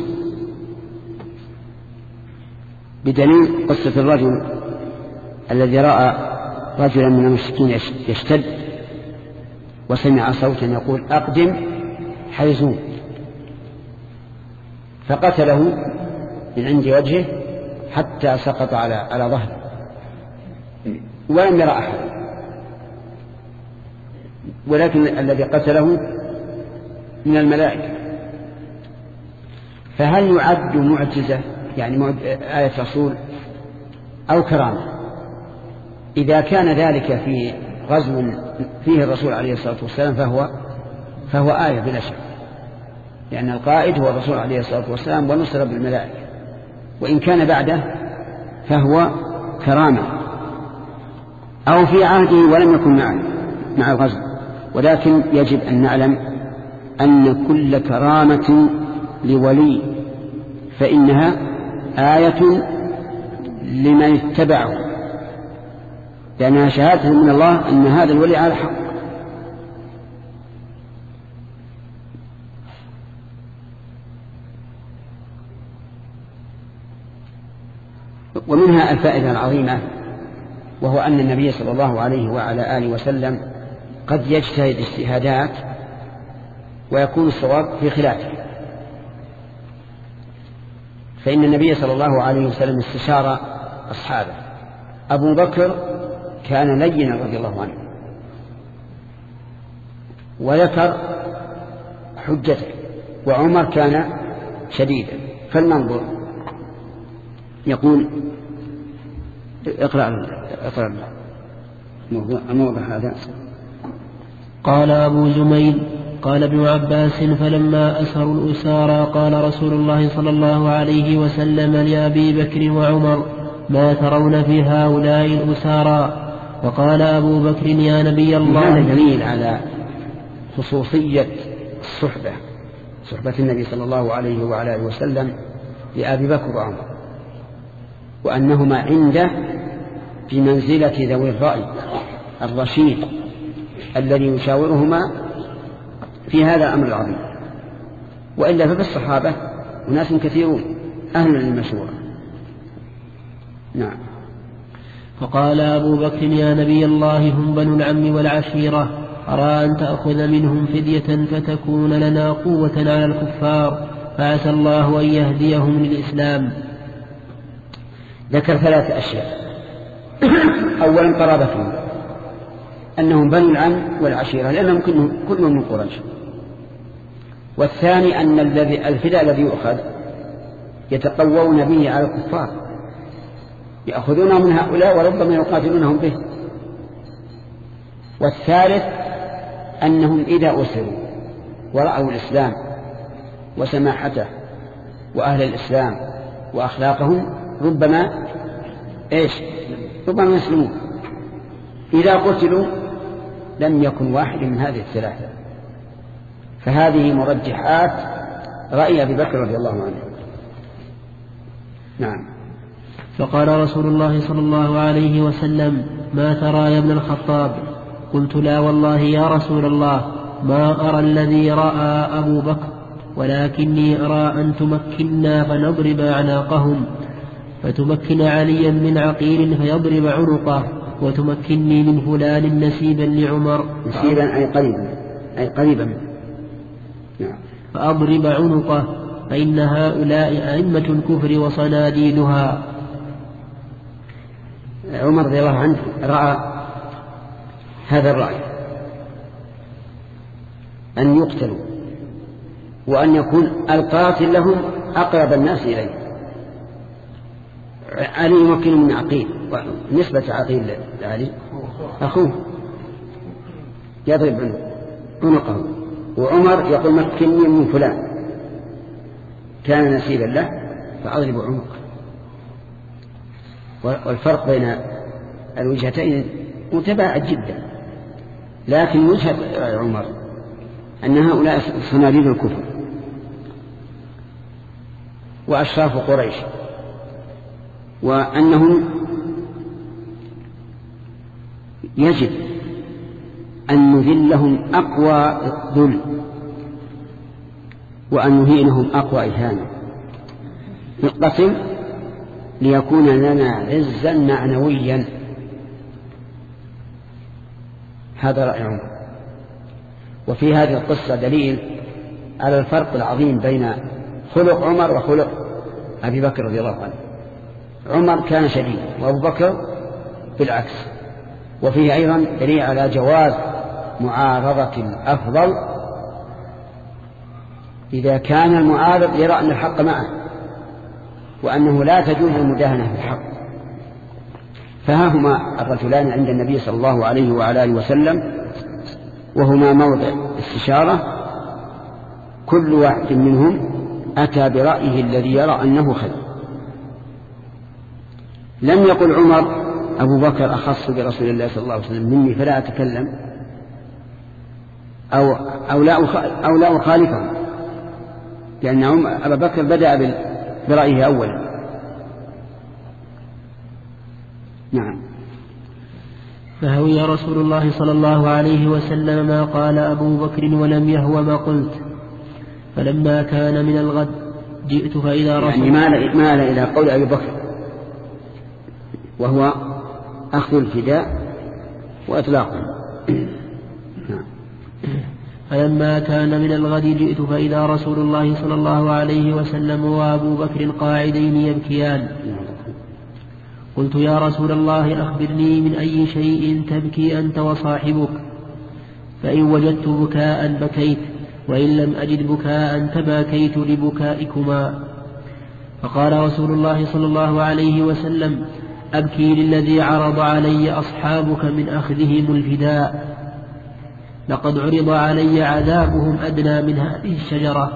S2: بدليل قصة الرجل الذي رأى رجلا من المشركين يشتد وسمع صوتا يقول: أقدم حيزون، فقتله من عند وجهه حتى سقط على على ظهره ولم يرى أحد، ولكن الذي قتله من الملائكة. فهل يعد معجزة يعني آية رسول أو كرامة؟ إذا كان ذلك في غزو فيه الرسول عليه الصلاة والسلام فهو فهو آية بلا شك، لأن القائد هو الرسول عليه الصلاة والسلام ونصر بالملائكة. وإن كان بعده فهو كرامة، أو في عهده ولم يكن معه مع الغزو. ولكن يجب أن نعلم أن كل كرامة لولي فإنها آية لمن اتبعه، لأنها شهادة من الله أن هذا الولي على حق. ومنها الفائدة العظيمة، وهو أن النبي صلى الله عليه وعلى آله وسلم قد يجتهد اجتهادات ويكون الصواب في خلافه. فإن النبي صلى الله عليه وسلم استشار أصحابه. أبو بكر كان لينا رضي الله عنه وذكر حجته، وعمر كان شديدا. فلننظر. يقول: اقرأ اقرأ الموضع هذا.
S1: قال أبو زميل: قال ابن عباس: فلما أسروا الأسارى قال رسول الله صلى الله عليه وسلم لأبي بكر وعمر: ما ترون في هؤلاء الأسارى؟ وقال أبو بكر: يا نبي الله.
S2: هذا دليل على خصوصية الصحبة، صحبة النبي صلى الله عليه وعلى آله وسلم لأبي بكر وعمر، وأنهما عنده في منزلة ذوي الرأي الرشيد الذي يشاورهما في هذا الأمر العظيم. وإلا ففي الصحابة وناس كثيرون أهل للمشورة. نعم.
S1: فقال أبو بكر: يا نبي الله، هم بنو العم والعشيرة، أرى أن تأخذ منهم فدية فتكون لنا قوة على الكفار، فعسى الله أن يهديهم للإسلام.
S2: ذكر ثلاث أشياء. أولا قرابتهم، أنهم بنو العم والعشيرة لأنهم كلهم من قريش. والثاني أن الذي الفداء الذي يؤخذ يتقوون به على الكفار، يأخذونه من هؤلاء وربما يقاتلونهم به. والثالث أنهم إذا أسروا ورأوا الإسلام وسماحته وأهل الإسلام وأخلاقهم ربما إيش ربما يسلمون. إذا قتلوا لم يكن واحد من هذه الثلاثة. فهذه مرجحات رأي أبي بكر رضي الله عنه. نعم.
S1: فقال رسول الله صلى الله عليه وسلم: ما ترى يا ابن الخطاب؟ قلت: لا والله يا رسول الله ما أرى الذي رأى أبو بكر، ولكني أرى أن تمكننا فنضرب أعناقهم، فتمكن عليا من عقيل فيضرب عنقه، وتمكنني من فلان نسيبا لعمر.
S2: نسيبا أي قريبا أي قريبا نعم.
S1: فأضرب عنقه، فإن هؤلاء أئمة الكفر وصناديدها.
S2: عمر رضي الله عنه رأى هذا الرأي، أن يقتلوا وأن يكون القاتل لهم أقرب الناس إليه. علي يمكن من عقيل، نسبة عقيل لعلي أخوه يضرب عنقه، وعمر يقول مكنني من فلان كان نسيبا له فأضرب عنقه. والفرق بين الوجهتين متباعد جدا، لكن وجهة عمر أن هؤلاء صناديد الكفر وأشراف قريش، وأنهم يجب أن نذلهم أقوى ذل وأن نهينهم أقوى إهانة، نقتل ليكون لنا عزا معنويا. هذا رأي عمر. وفي هذه القصة دليل على الفرق العظيم بين خلق عمر وخلق أبي بكر رضي الله عنه. عمر كان شديدا وأبو بكر بالعكس. وفيه أيضا دليل على جواز معارضة الأفضل إذا كان المعارض يرى أن الحق معه وأنه لا تجوز المداهنة بالحق. فها هما الرجلان عند النبي صلى الله عليه وعلى آله وسلم، وهما موضع استشارة، كل واحد منهم أتى برأيه الذي يرى أنه خير. لم يقل عمر أبو بكر أخص برسول الله صلى الله عليه وسلم مني فلا أتكلم أو, أو, لا, أو لا أخالفه، لأن أبا بكر بدأ برأيه أولا. نعم.
S1: فهوي رسول الله صلى الله عليه وسلم ما قال أبو بكر ولم يهو ما قلت. فلما كان من الغد جئت فإذا رسول
S2: يعني مال, مال إلى قول أبي بكر وهو أخذ الفداء وإطلاقه. نعم.
S1: فلما كان من الغد جئت فإذا رسول الله صلى الله عليه وسلم وأبو بكر قاعدين يبكيان. قلت: يا رسول الله أخبرني من أي شيء تبكي أنت وصاحبك؟ فإن وجدت بكاء بكيت، وإن لم أجد بكاء تباكيت لبكائكما. فقال رسول الله صلى الله عليه وسلم: أبكي للذي عرض علي أصحابك من أخذهم الفداء، لقد عرض علي عذابهم أدنى من هذه الشجرة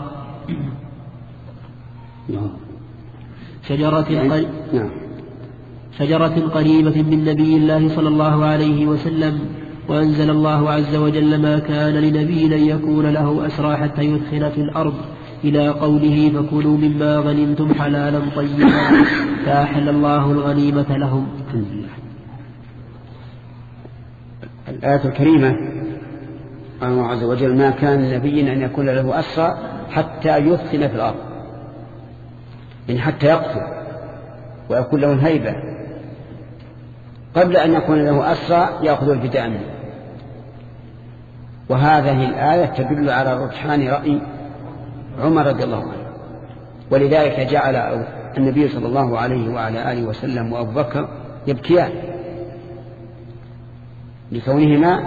S1: شجرة, قريب شجرة قريبة من نبي الله صلى الله عليه وسلم. وأنزل الله عز وجل: ما كان لنبي أن يكون له أسرى حتى يثخن في الأرض، إلى قوله: فكلوا مما غنمتم حلالا طيبا، فأحل الله الغنيمة لهم.
S2: الآية الكريمة قال الله عز وجل: ما كان لنبي أن يكون له أسرى حتى يثخن في الأرض، يعني حتى يقتل ويكون له الهيبة قبل أن يكون له أسرى يأخذ الفداء منه. وهذه الآية تدل على رجحان رأي عمر رضي الله عنه، ولذلك جعل النبي صلى الله عليه وعلى آله وسلم وأبو بكر يبكيان لكونهما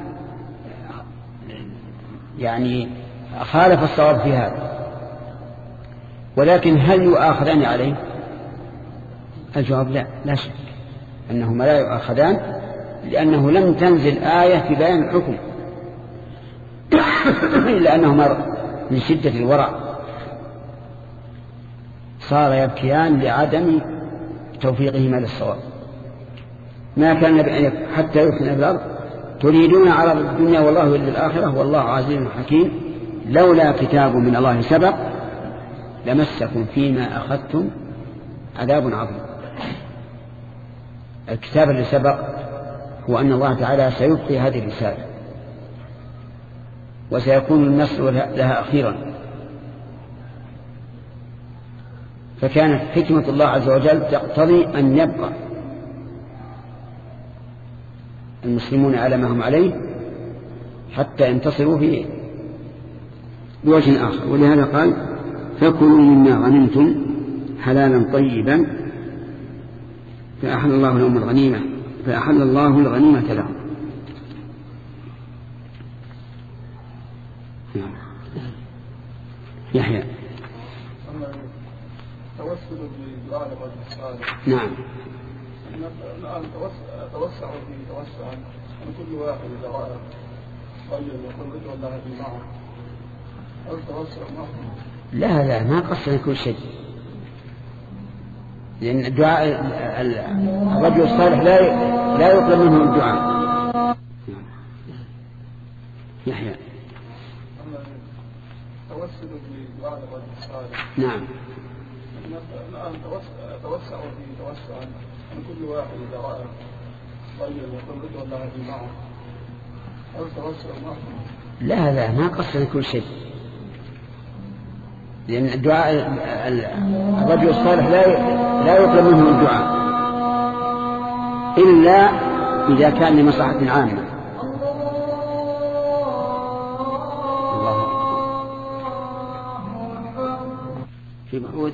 S2: يعني خالف الصواب في هذا. ولكن هل يؤاخذان عليه؟ الجواب لا، لا شك أنهما لا يؤاخذان، لأنه لم تنزل آية في بيان الحكم، إلا أنه مر من شدة الورع صار يبكيان لعدم توفيقهما للصواب. ما كان حتى يحسن الأرض تريدون عرض الدنيا والله يريد الآخرة والله عزيز حكيم لولا كتاب من الله سبق لمسكم فيما أخذتم عذاب عظيم. الكتاب اللي سبق هو أن الله تعالى سيبقي هذه الرسالة وسيكون النصر لها أخيرا. فكانت حكمة الله عز وجل تقتضي أن يبقى المسلمون على ما هم عليه حتى ينتصروا في بوجه آخر. ولهذا قال فكلوا مما غنمتم حلالا طيبا فأحل الله لهم الغنيمة فأحل الله الغنيمة لهم. يحيى
S4: توسل بدعاء الرجل الصالح.
S2: نعم.
S4: الآن توسع في توسع أن كل واحد إذا رأى طيب يقول رجل الله في معه هل توسع معه؟
S2: لا لا ما قصر كل شيء، لأن الدعاء الرجل الصالح لا لا يطلب منه الدعاء. يحيى
S4: توسل بدعاء الرجل الصالح.
S2: نعم.
S4: الآن توسع في توسع أن كل واحد إذا رأى طيب يقول رجل الله في معه هل توسع معه؟
S2: لا لا ما قصر كل شيء، لأن الدعاء الرجل الصالح لا لا يطلب منه الدعاء إلا إذا كان لمصلحة عامة. الله في معود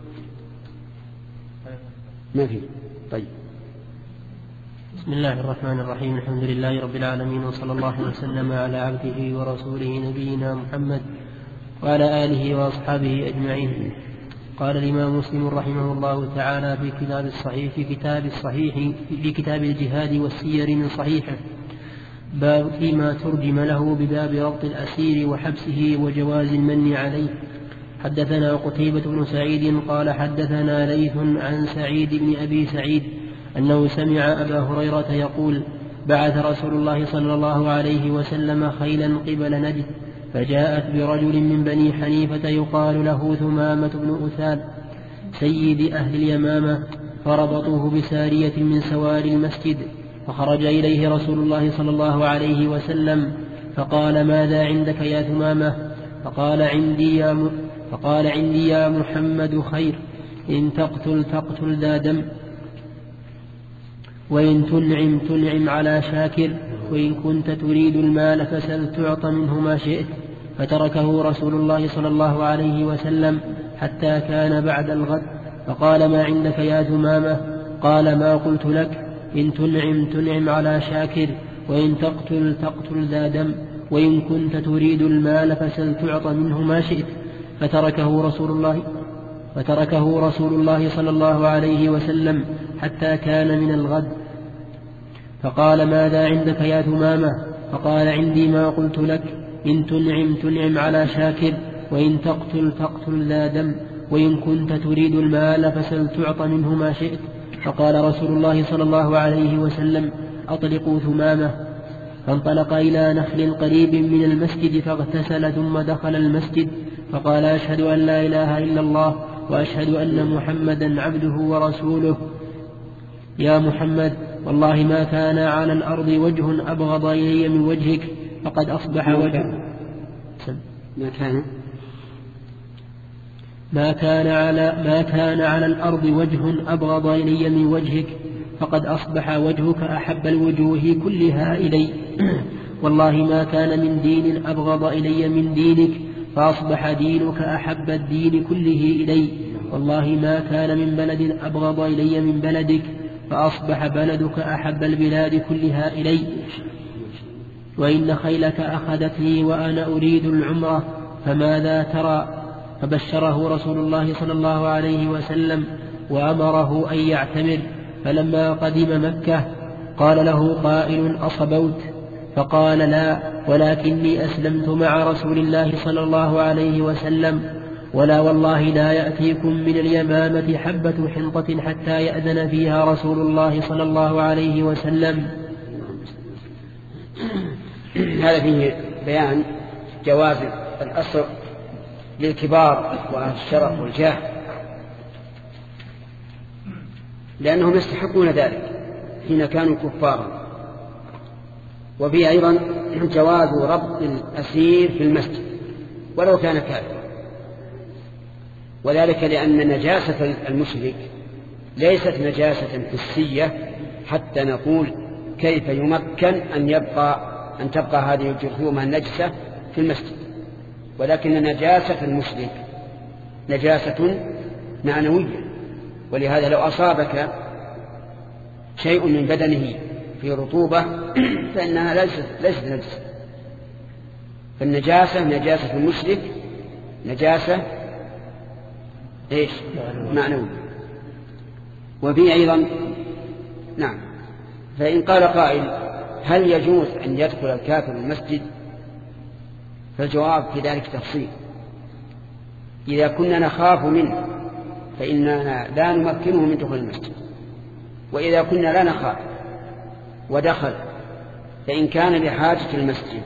S2: ما في. طيب.
S1: بسم الله الرحمن الرحيم. الحمد لله رب العالمين وصلى الله وسلم على عبده ورسوله نبينا محمد وعلى آله وأصحابه أجمعين. قال الإمام مسلم رحمه الله تعالى في كتاب الصحيح في كتاب الصحيح في كتاب الجهاد والسير من صحيحه باب فيما ترجم له بباب ربط الأسير وحبسه وجواز المن عليه. حدثنا قتيبة بن سعيد قال حدثنا ليث عن سعيد بن أبي سعيد أنه سمع أبا هريرة يقول بعث رسول الله صلى الله عليه وسلم خيلا قبل نجد فجاءت برجل من بني حنيفة يقال له ثمامة بن أثال سيد أهل اليمامة فربطوه بسارية من سواري المسجد فخرج إليه رسول الله صلى الله عليه وسلم فقال ماذا عندك يا ثمامة؟ فقال عندي يا, م... فقال عندي يا محمد خير إن تقتل تقتل ذا دم وإن تنعم تنعم على شاكر وإن كنت تريد المال فسل تعط منه ما شئت. فتركه رسول الله صلى الله عليه وسلم حتى كان بعد الغد فقال ما عندك يا ثمامة؟ قال ما قلت لك إن تنعم تنعم على شاكر وإن تقتل تقتل ذا دم وإن كنت تريد المال فسل تعط منه ما شئت. فتركه رسول الله فتركه رسول الله صلى الله عليه وسلم حتى كان من الغد فقال ماذا عندك يا ثمامة؟ فقال عندي ما قلت لك إن تنعم تنعم على شاكر وإن تقتل تقتل ذا دم وإن كنت تريد المال فسل تعط منه ما شئت. فقال رسول الله صلى الله عليه وسلم أطلقوا ثمامة. فانطلق إلى نخل قريب من المسجد فاغتسل ثم دخل المسجد فقال أشهد أن لا إله إلا الله وأشهد أن محمدا عبده ورسوله. يا محمد والله ما كان على الأرض وجه أبغض إلي من وجهك فقد أصبح وجه
S2: ما كان
S1: ما كان على ما كان على الأرض وجه أبغض إلي من وجهك فقد أصبح وجهك أحب الوجوه كلها إلي. والله ما كان من دين أبغض إلي من دينك فأصبح دينك أحب الدين كله إلي. والله ما كان من بلد أبغض إلي من بلدك فأصبح بلدك أحب البلاد كلها إلي. وإن خيلك أخذتني وأنا أريد العمرة فماذا ترى؟ فبشره رسول الله صلى الله عليه وسلم وأمره أن يعتمر. فلما قدم مكة قال له قائل أصبوت؟ فقال لا، ولكني أسلمت مع رسول الله صلى الله عليه وسلم، ولا والله لا يأتيكم من اليمامة حبة حنطة حتى يأذن فيها رسول الله صلى الله عليه وسلم.
S2: هذا فيه بيان جواز الأسر للكبار وأهل الشرف والجاه، لأنهم يستحقون ذلك حين كانوا كفارا. وفيه أيضا جواز ربط الأسير في المسجد ولو كان كافرا، وذلك لأن نجاسة المشرك ليست نجاسة حسية حتى نقول كيف يمكن أن يبقى أن تبقى هذه الجرثومة النجسة في المسجد، ولكن نجاسة المشرك نجاسة معنوية، ولهذا لو أصابك شيء من بدنه في رطوبة فإنها ليست ليست نجسة. فالنجاسة نجاسة المشرك نجاسة إيش معنوية. وفي أيضا نعم، فإن قال قائل هل يجوز أن يدخل الكافر المسجد؟ فالجواب في ذلك تفصيل. إذا كنا نخاف منه فإننا لا نمكنه من دخول المسجد، وإذا كنا لا نخاف ودخل فإن كان بحاجة المسجد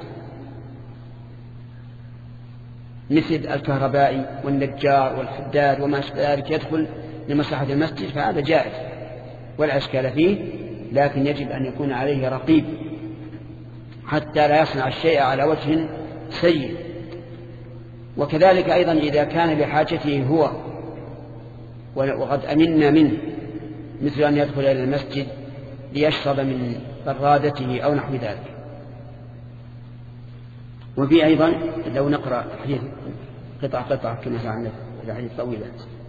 S2: مثل الكهربائي والنجار والحداد وما أشبه ذلك يدخل لمصلحة المسجد فهذا جائز ولا إشكال فيه، لكن يجب أن يكون عليه رقيب حتى لا يصنع الشيء على وجه سيء. وكذلك أيضا إذا كان بحاجته هو وقد أمنا منه، مثل أن يدخل إلى المسجد ليشرب من برادته أو نحو ذلك. وفي أيضا لو نقرأ حديث قطع قطع كما فعلنا في حديث طويلة.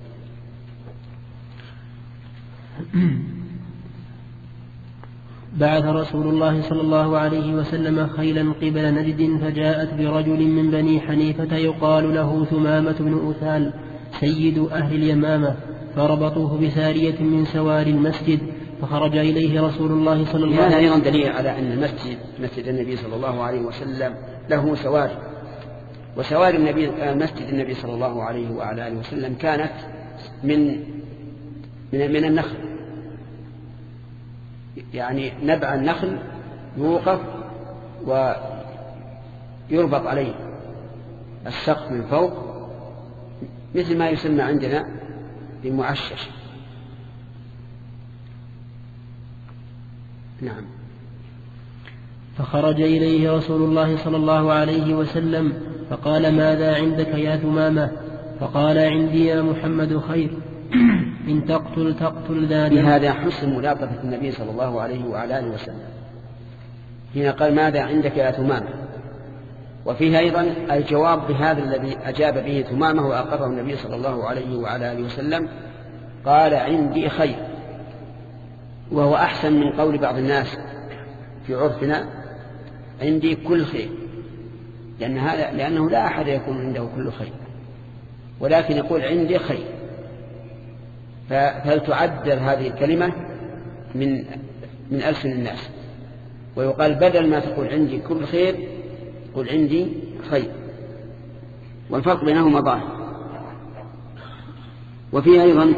S1: بعث رسول الله صلى الله عليه وسلم خيلا قبل نجد فجاءت برجل من بني حنيفة يقال له ثمامة بن أثال سيد أهل اليمامة، فربطوه بسارية من سوار المسجد، فخرج إليه رسول الله صلى الله عليه وسلم.
S2: هذا أيضا دليل على أن المسجد مسجد النبي صلى الله عليه وسلم له سواري، وسواري النبي مسجد النبي صلى الله عليه وعلى آله وسلم كانت من من, من النخل، يعني نبع النخل يوقف ويربط عليه السقف من فوق مثل ما يسمى عندنا بالمعشش. نعم.
S1: فخرج إليه رسول الله صلى الله عليه وسلم فقال ماذا عندك يا ثمامة؟ فقال عندي يا محمد خير، إن تقتل تقتل ذلك.
S2: بهذا حسن ملاطفة النبي صلى الله عليه وعلى آله وسلم هنا قال ماذا عندك يا ثمامة، وفيه أيضا الجواب بهذا الذي أجاب به ثمامة وأقره النبي صلى الله عليه وعلى آله وسلم، قال عندي خير، وهو أحسن من قول بعض الناس في عرفنا عندي كل خير، لأن هذا لأنه لا أحد يكون عنده كل خير، ولكن يقول عندي خير، فلتعدل هذه الكلمة من من ألسن الناس، ويقال بدل ما تقول عندي كل خير قل عندي خير، والفرق بينهما ظاهر. وفيه أيضا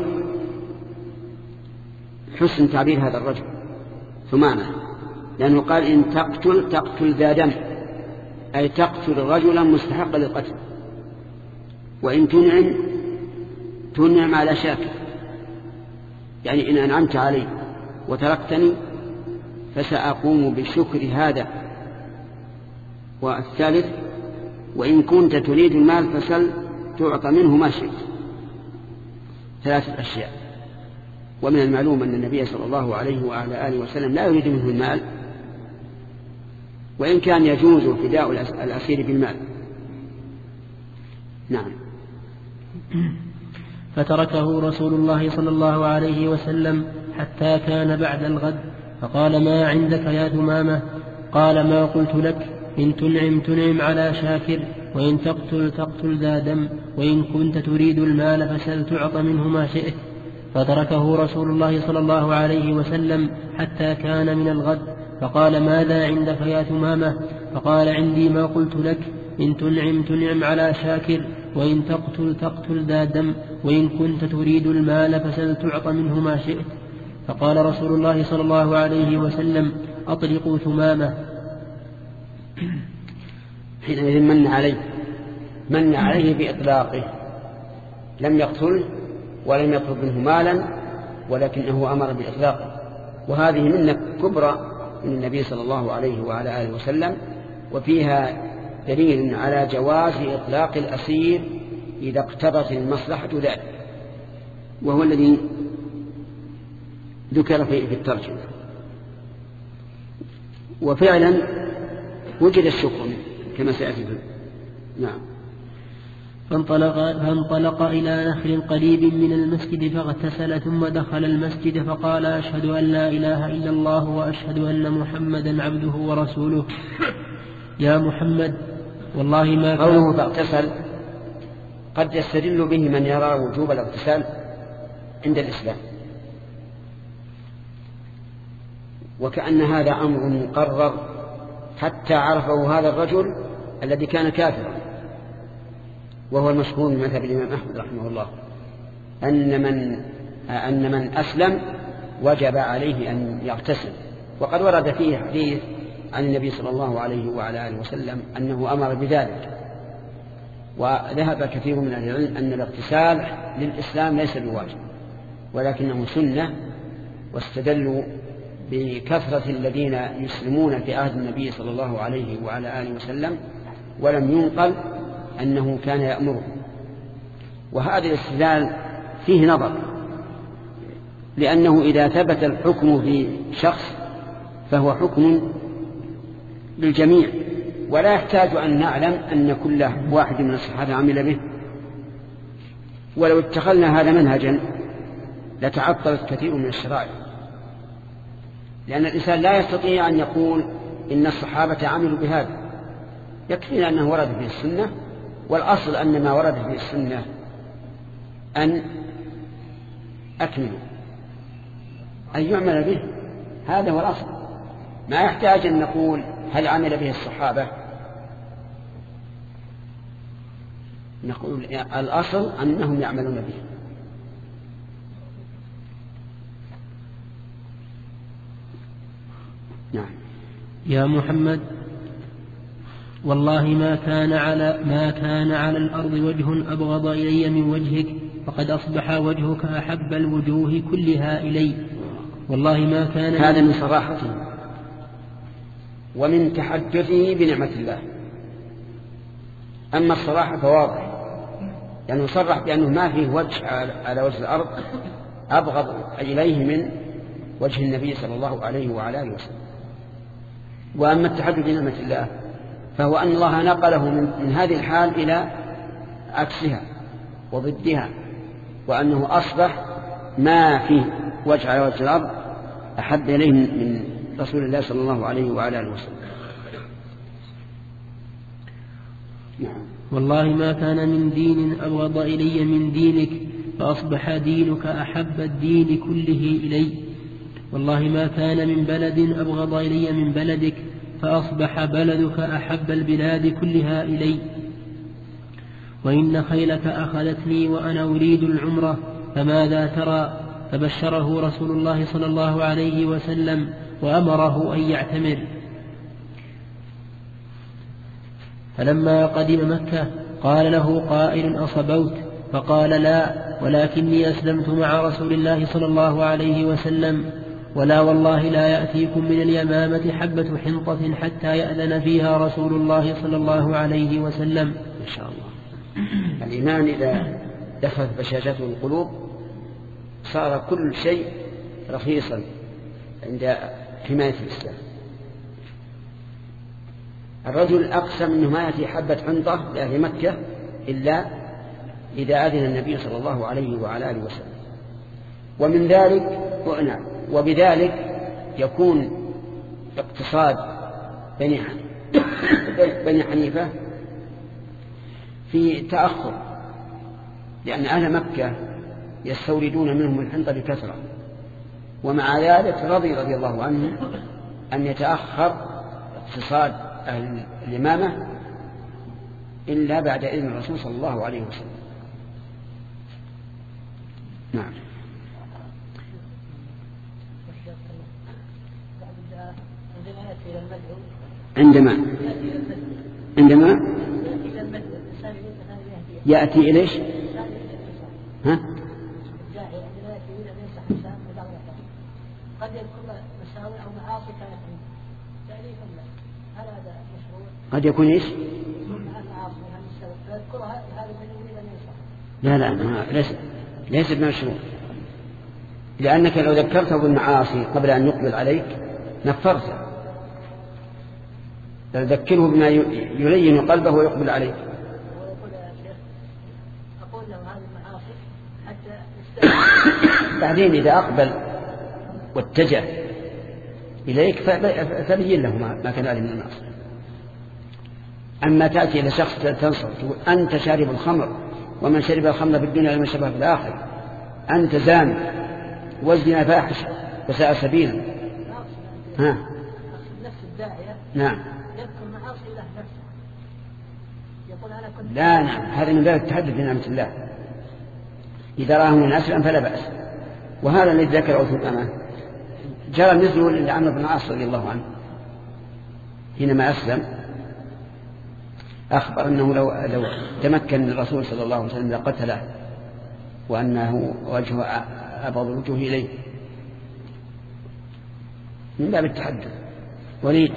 S2: حسن تعبير هذا الرجل ثمامة، لأنه قال إن تقتل تقتل ذا دم، أي تقتل رجلا مستحقا للقتل، وإن تنعم تنعم على شاكر، يعني إن أنعمت علي وتركتني فسأقوم بشكر هذا. والثالث وإن كنت تريد المال فسل تعطى منه ما شئت. ثلاثة أشياء. ومن المعلوم أن النبي صلى الله عليه وعلى آله وسلم لا يريد منه المال، وإن كان يجوز فداء الأسير بالمال. نعم.
S1: فتركه رسول الله صلى الله عليه وسلم حتى كان بعد الغد، فقال ما عندك يا ثمامة؟ قال ما قلت لك، إن تنعم تنعم على شاكر، وإن تقتل تقتل ذا دم، وإن كنت تريد المال فسل تعط منه ما شئت. فتركه رسول الله صلى الله عليه وسلم حتى كان من الغد، فقال ماذا عندك يا ثمامة؟ فقال عندي ما قلت لك، إن تنعم تنعم على شاكر، وإن تقتل تقتل ذا دم، وإن كنت تريد المال فستعط منه ما شئت. فقال رسول الله صلى الله عليه وسلم أطلقوا ثمامة.
S2: حينئذ من عليه من عليه بإطلاقه، لم يقتله ولم يطلب منه مالا، ولكنه أمر بإطلاقه، وهذه منة كبرى من النبي صلى الله عليه وعلى آله وسلم، وفيها دليل على جواز إطلاق الأسير إذا اقتضت المصلحة ذلك، وهو الذي ذكر في الترجمة. وفعلا وجد الشكر كما سيأتي. نعم.
S1: فانطلق, فانطلق إلى نخل قريب من المسجد فاغتسل ثم دخل المسجد فقال أشهد أن لا إله إلا الله وأشهد أن محمدا عبده ورسوله. يا محمد والله ما
S2: قوله فاغتسل قد يستدل به من يرى وجوب الاغتسال عند الإسلام، وكأن هذا أمر مقرر حتى عرفه هذا الرجل الذي كان كافرا، وهو المشهور من مذهب الإمام أحمد رحمه الله أن من أن من أسلم وجب عليه أن يغتسل. وقد ورد فيه حديث عن النبي صلى الله عليه وعلى آله وسلم أنه أمر بذلك. وذهب كثير من أهل العلم أن الاغتسال للإسلام ليس بواجب ولكنه سنة، واستدلوا بكثرة الذين يسلمون في عهد النبي صلى الله عليه وعلى آله وسلم ولم ينقل أنه كان يأمرهم. وهذا الاستدلال فيه نظر، لأنه إذا ثبت الحكم في شخص فهو حكم للجميع، ولا يحتاج أن نعلم أن كل واحد من الصحابة عمل به. ولو اتخذنا هذا منهجا لتعطلت كثير من الشرائع، لأن الإنسان لا يستطيع أن يقول إن الصحابة عملوا بهذا، يكفينا أنه ورد في السنة، والأصل أن ما ورد في السنة أن أكملوا أن يعمل به، هذا هو الأصل. ما يحتاج أن نقول هل عمل به الصحابة، نقول الأصل أنهم يعملون به. نعم.
S1: يا محمد والله ما كان على ما كان على الأرض وجه أبغض إلي من وجهك، فقد أصبح وجهك أحب الوجوه كلها إلي. والله ما كان
S2: هذا من صراحته ومن تحدثه بنعمة الله. أما الصراحة فواضح، يعني يصرح بأنه ما فيه وجه على وجه الأرض أبغض إليه من وجه النبي صلى الله عليه وعلى آله وسلم. وأما التحدث بنعمة الله فهو أن الله نقله من هذه الحال إلى عكسها وضدها، وأنه أصبح ما فيه وجه على وجه الأرض أحب إليه من رسول الله صلى الله عليه وعلى آله وسلم.
S1: والله ما كان من دين أبغض إلي من دينك، فأصبح دينك أحب الدين كله إلي. والله ما كان من بلد أبغض إلي من بلدك، فأصبح بلدك أحب البلاد كلها إلي. وإن خيلك أخذتني وأنا أريد العمرة، فماذا ترى؟ فبشره رسول الله صلى الله عليه وسلم وأمره أن يعتمر. فلما قدم مكة قال له قائل أصبوت؟ فقال لا، ولكني أسلمت مع رسول الله صلى الله عليه وسلم، ولا والله لا يأتيكم من اليمامة حبة حنطة حتى يأذن فيها رسول الله صلى الله عليه وسلم.
S2: إن شاء الله. الإيمان إذا دخلت بشاشته القلوب صار كل شيء رخيصا عند حماية الإسلام. الرجل أقسم أنه ما يأتي حبة حنطة لأهل مكة إلا إذا أذن النبي صلى الله عليه وعلى آله وسلم. ومن ذلك وبذلك يكون اقتصاد بني بني حنيفة في تأخر، لأن أهل مكة يستوردون منهم الحنطة بكثرة، ومع ذلك رضي رضي الله عنه أن يتأخر اقتصاد أهل الإمامة إلا بعد إذن الرسول صلى الله عليه وسلم. نعم. عندما عندما يأتي إليش ها؟
S3: قد يكون مساوي أو معاصي كانت تعريف هل هذا مشروع؟
S2: قد يكون إيش؟ لا لا ليس ليس بمشروع، لأنك لو ذكرته بالمعاصي قبل أن يقبل عليك نفرته، تذكره بما يلين قلبه ويقبل عليك.
S3: أقول له هذه المعاصي حتى
S2: بعدين إذا أقبل واتجه إليك فبين له ما كان عليه من المعاصي. أما تأتي إلى شخص تنصر أنت شارب الخمر ومن شرب الخمر في الدنيا لمن شربها في الآخرة، أنت زاني والزنا فاحشة وساء سبيلا. ها
S3: نفس الداعية
S2: نعم
S3: يذكر معاصي له نفسه يقول أنا كنت
S2: لا نعم هذا من باب التحدث بنعمة الله. إذا راه من أسلم فلا بأس. وهذا الذي ذكره ثم جرى مثله لعمرو بن العاص رضي الله عنه حينما أسلم أخبر أنه لو, لو تمكن الرسول صلى الله عليه وسلم لقتله وأنه وجه أبغض الوجوه إليه من باب التحدث. وليد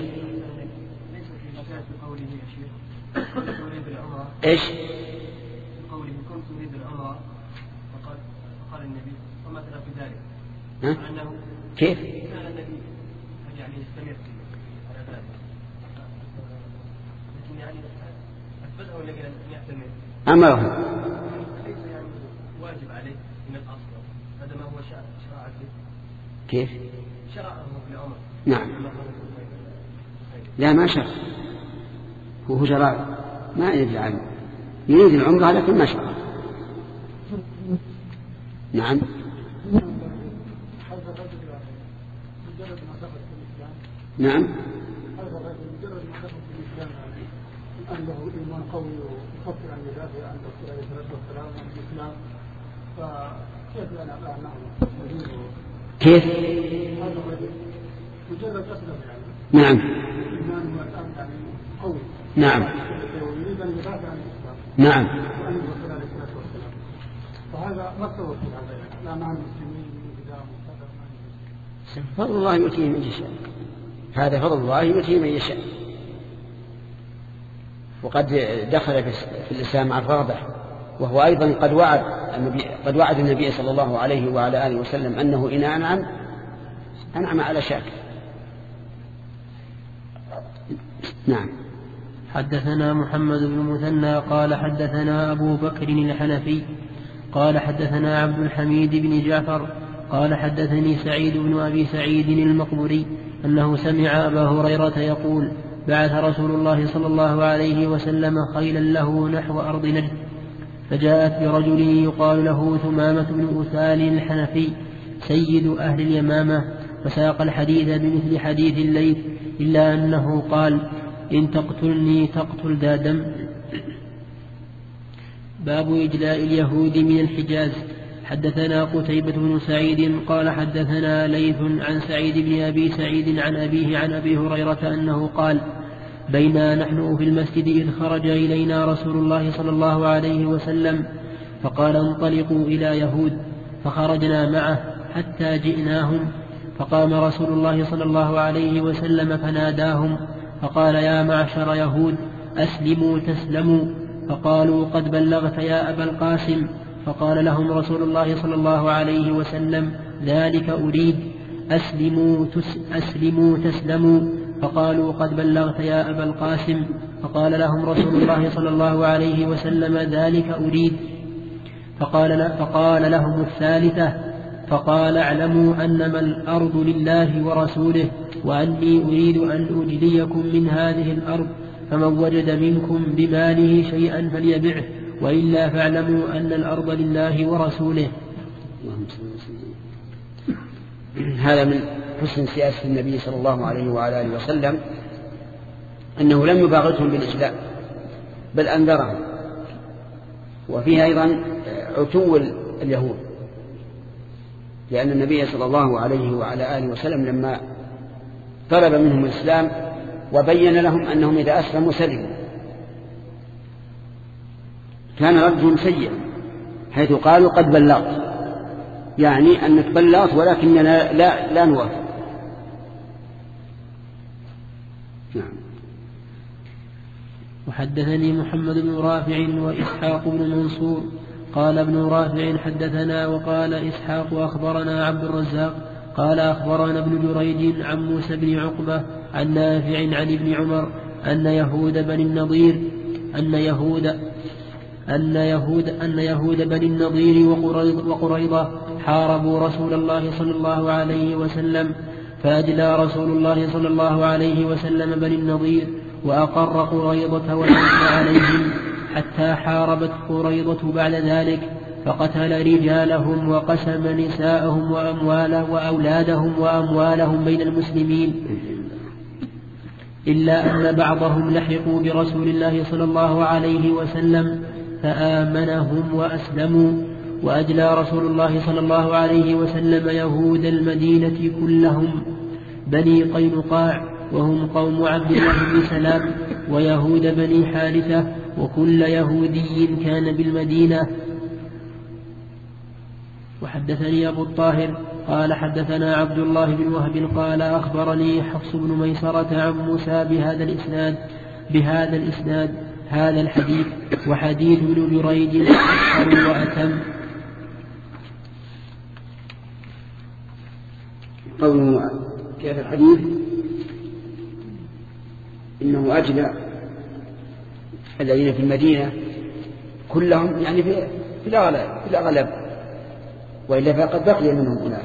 S2: إيش
S4: قوله كنت أريد العمرة فقال قال النبي ومثل في ذلك
S2: ها؟
S4: أنه
S2: كيف
S4: كان النبي يعني يستمر على ذلك لكن يعني أثبته ولا أن يعتمد
S2: أمره
S4: ليس يعني واجب عليه من الأصل هذا ما هو شرع فيه
S2: كيف
S4: شرعه في العمر.
S2: نعم لا ما شرع هو شرع ما يدري عنه يريد العمرة لكن ما شرع. نعم نعم
S4: هذا الرجل مجرد ما دخل في الإسلام الآن له إيمان قوي ويفكر عن ذاته عن الرسول عليه الصلاة والسلام عن الإسلام فكيف أنا أعلم
S2: كيف
S4: هذا الرجل مجرد أسلم يعني
S2: نعم
S4: إيمانه الآن يعني قوي
S2: نعم
S4: ويريد أن يدافع عن الإسلام
S2: نعم
S4: وعن الرسول عليه الصلاة والسلام فهذا ما التوكل هذا لا مع المسلمين من قدام
S2: فضل الله يؤتيه من يشاء. هذا فضل الله يؤتيه من يشاء. وقد دخل في الإسلام عن رغبة وهو أيضا قد وعد النبي قد وعد النبي صلى الله عليه وعلى آله وسلم أنه إن أنعم أنعم على شاكر. نعم.
S1: حدثنا محمد بن مثنى قال حدثنا أبو بكر الحنفي قال حدثنا عبد الحميد بن جعفر قال حدثني سعيد بن أبي سعيد المقبري أنه سمع أبا هريرة يقول بعث رسول الله صلى الله عليه وسلم خيلا له نحو أرض نجد فجاءت برجل يقال له ثمامة بن أثال الحنفي سيد أهل اليمامة فساق الحديث بمثل حديث الليث إلا أنه قال إن تقتلني تقتل ذا دم. باب إجلاء اليهود من الحجاز. حدثنا قتيبة بن سعيد قال حدثنا ليث عن سعيد بن أبي سعيد عن أبيه عن أبي هريرة أنه قال بينا نحن في المسجد إذ خرج إلينا رسول الله صلى الله عليه وسلم فقال انطلقوا إلى يهود فخرجنا معه حتى جئناهم فقام رسول الله صلى الله عليه وسلم فناداهم فقال يا معشر يهود أسلموا تسلموا فقالوا قد بلغت يا أبا القاسم فقال لهم رسول الله صلى الله عليه وسلم ذلك أريد أسلموا, تس أسلموا تسلموا فقالوا قد بلغت يا أبا القاسم فقال لهم رسول الله صلى الله عليه وسلم ذلك أريد فقال, فقال لهم الثالثة فقال اعلموا أنما الأرض لله ورسوله وأني أريد أن أجليكم من هذه الأرض فمن وجد منكم بماله شيئا فليبعه وإلا فاعلموا أن الأرض لله ورسوله.
S2: هذا من حسن سياسة النبي صلى الله عليه وعلى آله وسلم أنه لم يباغتهم بالإسلام بل أنذرهم. وفيه أيضا عتو اليهود، لأن النبي صلى الله عليه وعلى آله وسلم لما طلب منهم الإسلام وبين لهم أنهم إذا أسلموا سلموا كان ردهم سيئا، حيث قالوا قد بلغت، يعني أنك بلغت ولكننا لا, لا نوافق. نعم.
S1: وحدثني محمد بن رافع وإسحاق بن منصور قال ابن رافع حدثنا وقال إسحاق أخبرنا عبد الرزاق قال أخبرنا ابن جريج عن موسى بن عقبة عن نافع عن ابن عمر أن يهود بني النضير أن يهود أن يهود أن يهود بني النضير وقريضة حاربوا رسول الله صلى الله عليه وسلم، فأجلى رسول الله صلى الله عليه وسلم بني النضير وأقر قريضة وأثنى عليهم حتى حاربت قريضة بعد ذلك، فقتل رجالهم وقسم نساءهم وأموالهم وأولادهم وأموالهم بين المسلمين، إلا أن بعضهم لحقوا برسول الله صلى الله عليه وسلم فآمنهم وأسلموا. وأجلى رسول الله صلى الله عليه وسلم يهود المدينة كلهم بني قينقاع وهم قوم عبد الله بن سلام، ويهود بني حارثة، وكل يهودي كان بالمدينة. وحدثني أبو الطاهر قال حدثنا عبد الله بن وهب قال أخبرني حفص بن ميسرة عن موسى بهذا الإسناد بهذا الإسناد هذا الحديث، وحديث ابن جريج أكثر وأتم.
S2: قوله في هذا الحديث إنه أجلى الذين في المدينة كلهم، يعني في الأغلب في الأغلب وإلا فقد بقي منهم أناس،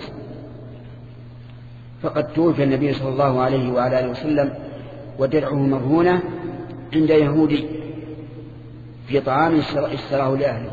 S2: فقد توفي النبي صلى الله عليه وعلى آله وسلم ودرعه مرهونة عند يهودي في طعام اشتراه لأهله.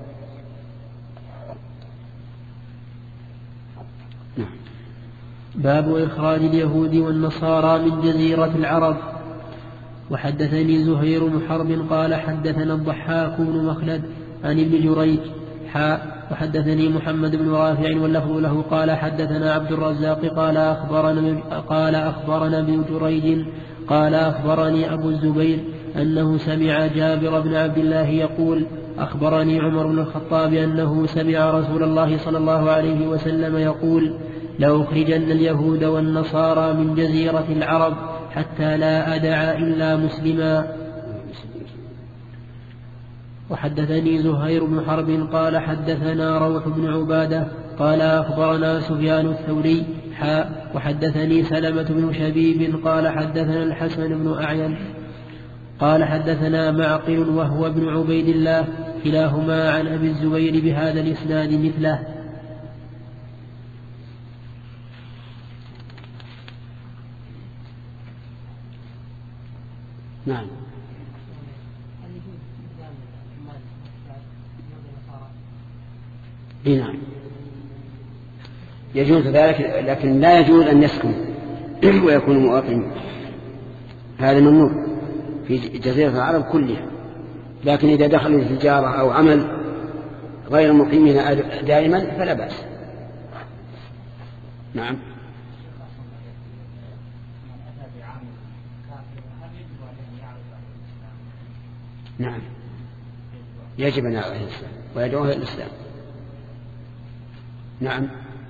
S1: باب إخراج اليهود والنصارى من جزيرة العرب. وحدثني زهير بن حرب قال حدثنا الضحاك بن مخلد عن ابن جريج حاء وحدثني محمد بن رافع واللفظ له قال حدثنا عبد الرزاق قال أخبرنا قال أخبرنا ابن جريج قال أخبرني أبو الزبير أنه سمع جابر بن عبد الله يقول أخبرني عمر بن الخطاب أنه سمع رسول الله صلى الله عليه وسلم يقول لأخرجن اليهود والنصارى من جزيرة العرب حتى لا أدع إلا مسلما. وحدثني زهير بن حرب قال حدثنا روح بن عبادة قال أخبرنا سفيان الثوري حاء وحدثني سلمة بن شبيب قال حدثنا الحسن بن أعين قال حدثنا معقل وهو ابن عبيد الله كلاهما عن أبي الزبير بهذا الإسناد مثله.
S2: نعم. نعم يجوز ذلك، لكن لا يجوز أن يسكن ويكون مواطن، هذا ممنوع في جزيرة العرب كلها، لكن إذا دخلوا في تجارة أو عمل غير مقيمين دائما فلا بأس. نعم. نعم يجب أن يعرف الإسلام ويدعوه إلى الإسلام. نعم.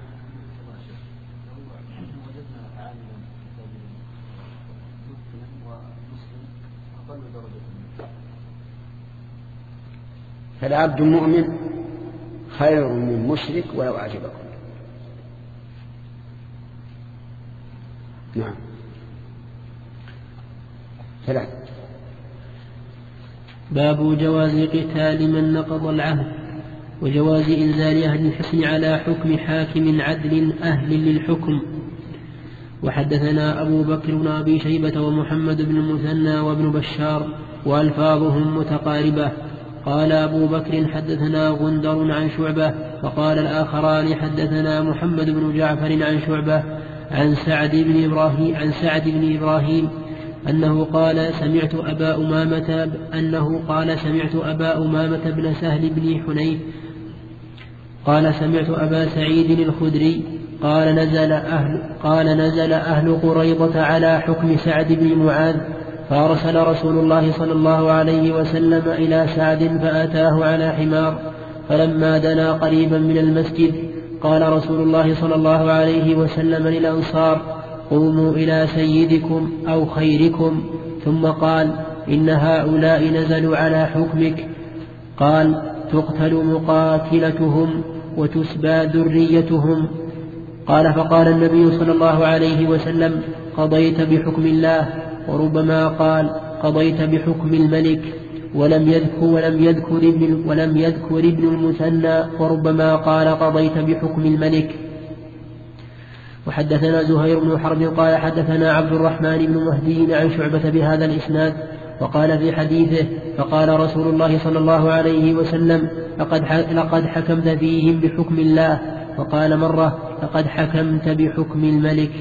S2: فالعبد مؤمن خير من مشرك ولو أعجبكم. نعم. ثلاث.
S1: باب جواز قتال من نقض العهد وجواز إنزال أهل الحسن على حكم حاكم عدل أهل للحكم. وحدثنا أبو بكر بن أبي شيبة ومحمد بن المثنى وابن بشار وألفاظهم متقاربة. قال أبو بكر حدثنا غندر عن شعبة، وقال الآخران حدثنا محمد بن جعفر عن شعبة عن سعد بن إبراهيم عن سعد بن إبراهيم أنه قال سمعت أبا أمامة أنه قال سمعت أبا أمامة بن سهل بن حنيف قال سمعت أبا سعيد الخدري قال نزل أهل قال نزل أهل قريضة على حكم سعد بن معاذ فأرسل رسول الله صلى الله عليه وسلم إلى سعد فأتاه على حمار فلما دنا قريبا من المسجد قال رسول الله صلى الله عليه وسلم للأنصار قوموا إلى سيدكم أو خيركم ثم قال إن هؤلاء نزلوا على حكمك قال تقتل مقاتلتهم وتسبى ذريتهم قال فقال النبي صلى الله عليه وسلم قضيت بحكم الله وربما قال قضيت بحكم الملك ولم يذكر ولم يذكر ابن ولم يذكر ابن المثنى وربما قال قضيت بحكم الملك. وحدثنا زهير بن حرب قال حدثنا عبد الرحمن بن مهدي عن شعبة بهذا الإسناد وقال في حديثه فقال رسول الله صلى الله عليه وسلم لقد لقد حكمت فيهم بحكم الله وقال مرة لقد حكمت بحكم الملك.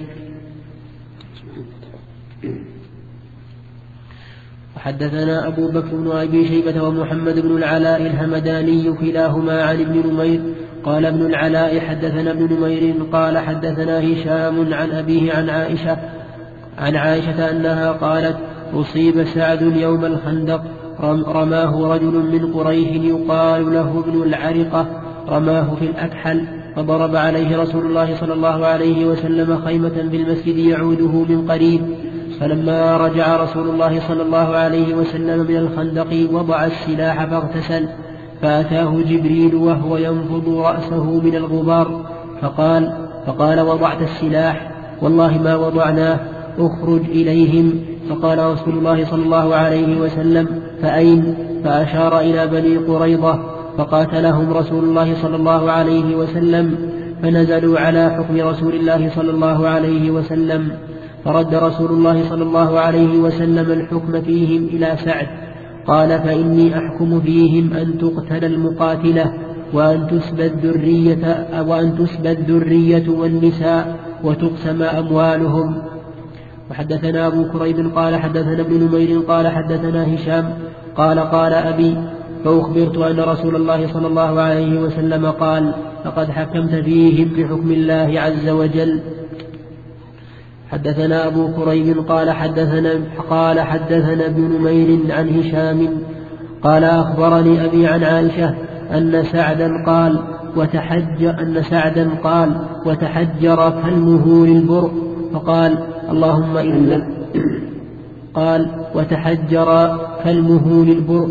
S1: وحدثنا أبو بكر بن أبي شيبة ومحمد بن العلاء الهمداني كلاهما عن ابن نمير قال ابن العلاء حدثنا ابن نمير قال حدثنا هشام عن أبيه عن عائشة عن عائشة أنها قالت أصيب سعد يوم الخندق رماه رجل من قريش يقال له ابن العرقة رماه في الأكحل فضرب عليه رسول الله صلى الله عليه وسلم خيمة في المسجد يعوده من قريب فلما رجع رسول الله صلى الله عليه وسلم من الخندق وضع السلاح فاغتسل فأتاه جبريل وهو ينفض رأسه من الغبار فقال فقال وضعت السلاح والله ما وضعناه اخرج إليهم فقال رسول الله صلى الله عليه وسلم فأين فأشار إلى بني قريظة فقاتلهم رسول الله صلى الله عليه وسلم فنزلوا على حكم رسول الله صلى الله عليه وسلم فرد رسول الله صلى الله عليه وسلم الحكم فيهم إلى سعد قال فإني أحكم فيهم أن تقتل المقاتلة وأن تسبى الذرية وأن تسبى الذرية والنساء وتقسم أموالهم. وحدثنا أبو كريب قال حدثنا ابن نمير قال حدثنا هشام قال قال أبي فأخبرت أن رسول الله صلى الله عليه وسلم قال لقد حكمت فيهم بحكم الله عز وجل. حدثنا أبو كريب قال حدثنا قال حدثنا ابن نمير عن هشام قال أخبرني أبي عن عائشة أن سعدا قال وتحج أن سعدا قال وتحجر كلمه للبر فقال اللهم إن قال وتحجر كلمه للبر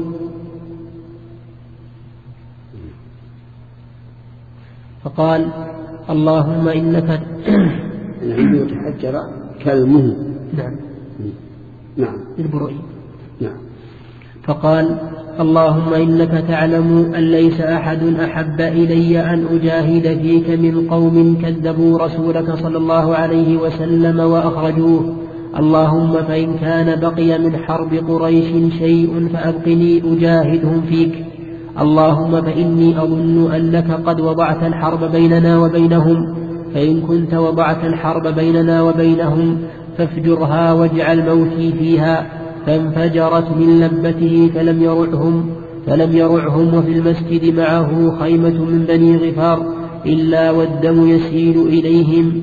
S1: فقال اللهم إنك
S2: العلم يتحجر كلمه
S1: نعم
S2: نعم
S1: البرء
S2: نعم
S1: فقال اللهم إنك تعلم أن ليس أحد أحب إلي أن أجاهد فيك من قوم كذبوا رسولك صلى الله عليه وسلم وأخرجوه اللهم فإن كان بقي من حرب قريش شيء فأبقني أجاهدهم فيك اللهم فإني أظن أنك قد وضعت الحرب بيننا وبينهم فإن كنت وضعت الحرب بيننا وبينهم فافجرها واجعل موتي فيها فانفجرت من لبته فلم يرعهم فلم يرعهم وفي المسجد معه خيمة من بني غفار إلا والدم يسيل إليهم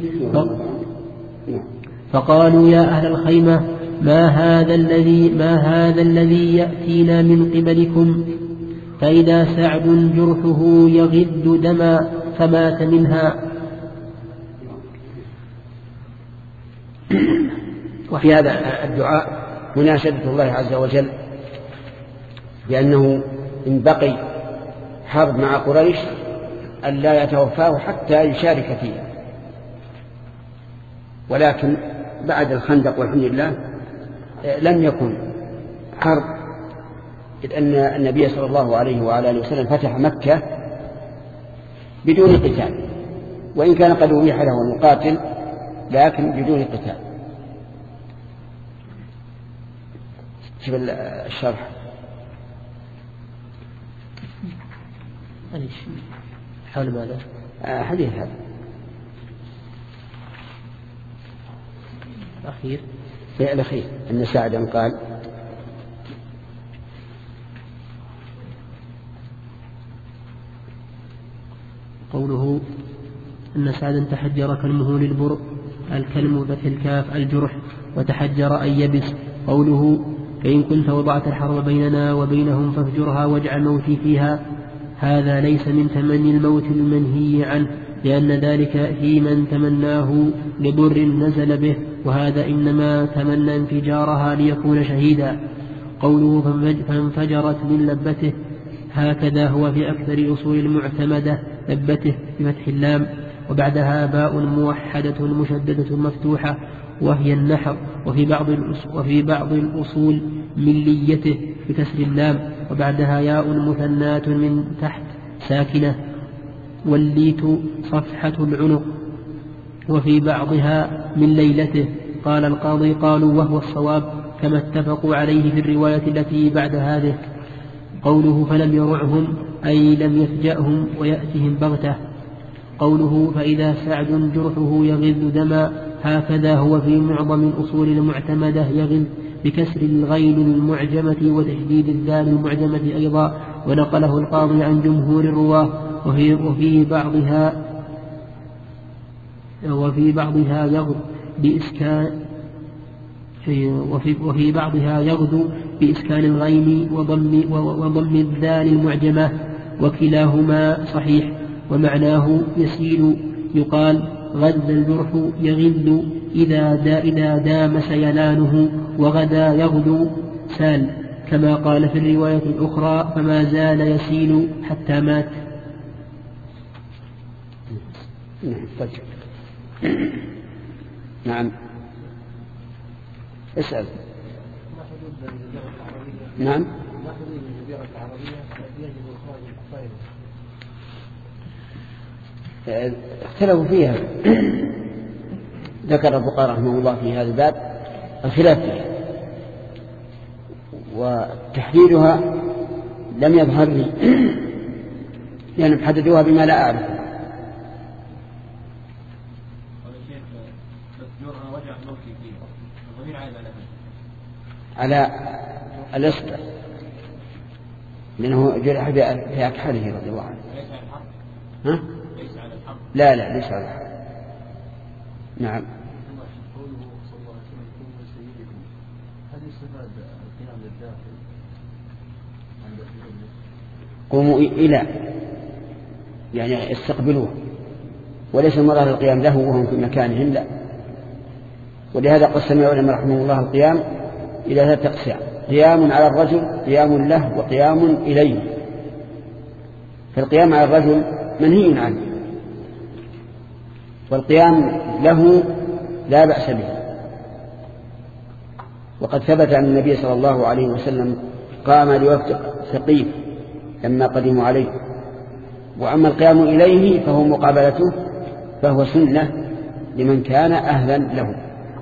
S1: فقالوا يا أهل الخيمة ما هذا الذي ما هذا الذي يأتينا من قبلكم فإذا سعد جرحه يغد دما فمات منها.
S2: وفي هذا الدعاء مناشدة الله عز وجل بأنه إن بقي حرب مع قريش أن لا يتوفاه حتى يشارك فيها ولكن بعد الخندق والحمد لله لم يكن حرب إذ أن النبي صلى الله عليه وعلى آله وسلم فتح مكة بدون قتال وإن كان قد أبيح له المقاتل لكن بدون قتال. شوف الشرح
S1: حول ماذا؟
S2: حديث هذا
S1: الأخير
S2: في الأخير أن سعدا قال
S1: قوله أن سعدا تحجر كلمه للبرء، الكلم بفتح الكاف الجرح، وتحجر أن يبس. قوله فإن كنت وضعت الحرب بيننا وبينهم فافجرها واجعل موتي فيها، هذا ليس من تمني الموت المنهي عنه، لأن ذلك في من تمناه لضر نزل به، وهذا إنما تمنى انفجارها ليكون شهيدا. قوله فانفجرت من لبته، هكذا هو في أكثر أصول المعتمدة، لبته بفتح اللام وبعدها باء موحدة مشددة مفتوحة وهي النحر، وفي بعض وفي بعض الأصول من ليته بكسر اللام وبعدها ياء مثناة من تحت ساكنة، والليت صفحة العنق، وفي بعضها من ليلته. قال القاضي قالوا وهو الصواب كما اتفقوا عليه في الرواية التي بعد هذه. قوله فلم يرعهم أي لم يفجأهم ويأتهم بغتة. قوله فإذا سعد جرحه يغذ دما، هكذا هو في معظم الأصول المعتمدة يغذ بكسر الغين المعجمة وتشديد الذال المعجمة أيضا، ونقله القاضي عن جمهور الرواه. وفي, وفي بعضها وفي بعضها يغذ بإسكان وفي, وفي بعضها يغدو بإسكان الغين وضم, وضم الذال المعجمة، وكلاهما صحيح، ومعناه يسيل. يقال غذ الجرح يغذ إذا, دا إذا دام سيلانه، وغدا يغدو سال، كما قال في الرواية الأخرى فما زال يسيل حتى مات.
S2: نعم اسأل. نعم اختلفوا فيها. ذكر الفقهاء رحمه الله في هذا الباب الخلاف فيها، وتحديدها لم يظهر لي لأنهم حددوها بما لا أعرف. على الإصبع لأنه جرح في أكحله رضي الله عنه. ها؟ لا لا ليس على الحرب. نعم. قوموا إلى يعني استقبلوه، وليس المراد القيام له وهم في مكانهم، لا. ولهذا قسم العلماء رحمه الله القيام إلى ثلاثة أقسام: قيام على الرجل، قيام له، وقيام إليه. فالقيام على الرجل منهي عنه، والقيام له لا بأس به، وقد ثبت عن النبي صلى الله عليه وسلم قام لوفد ثقيف لما قدموا عليه. وأما القيام إليه فهو مقابلته، فهو سنة لمن كان أهلا له.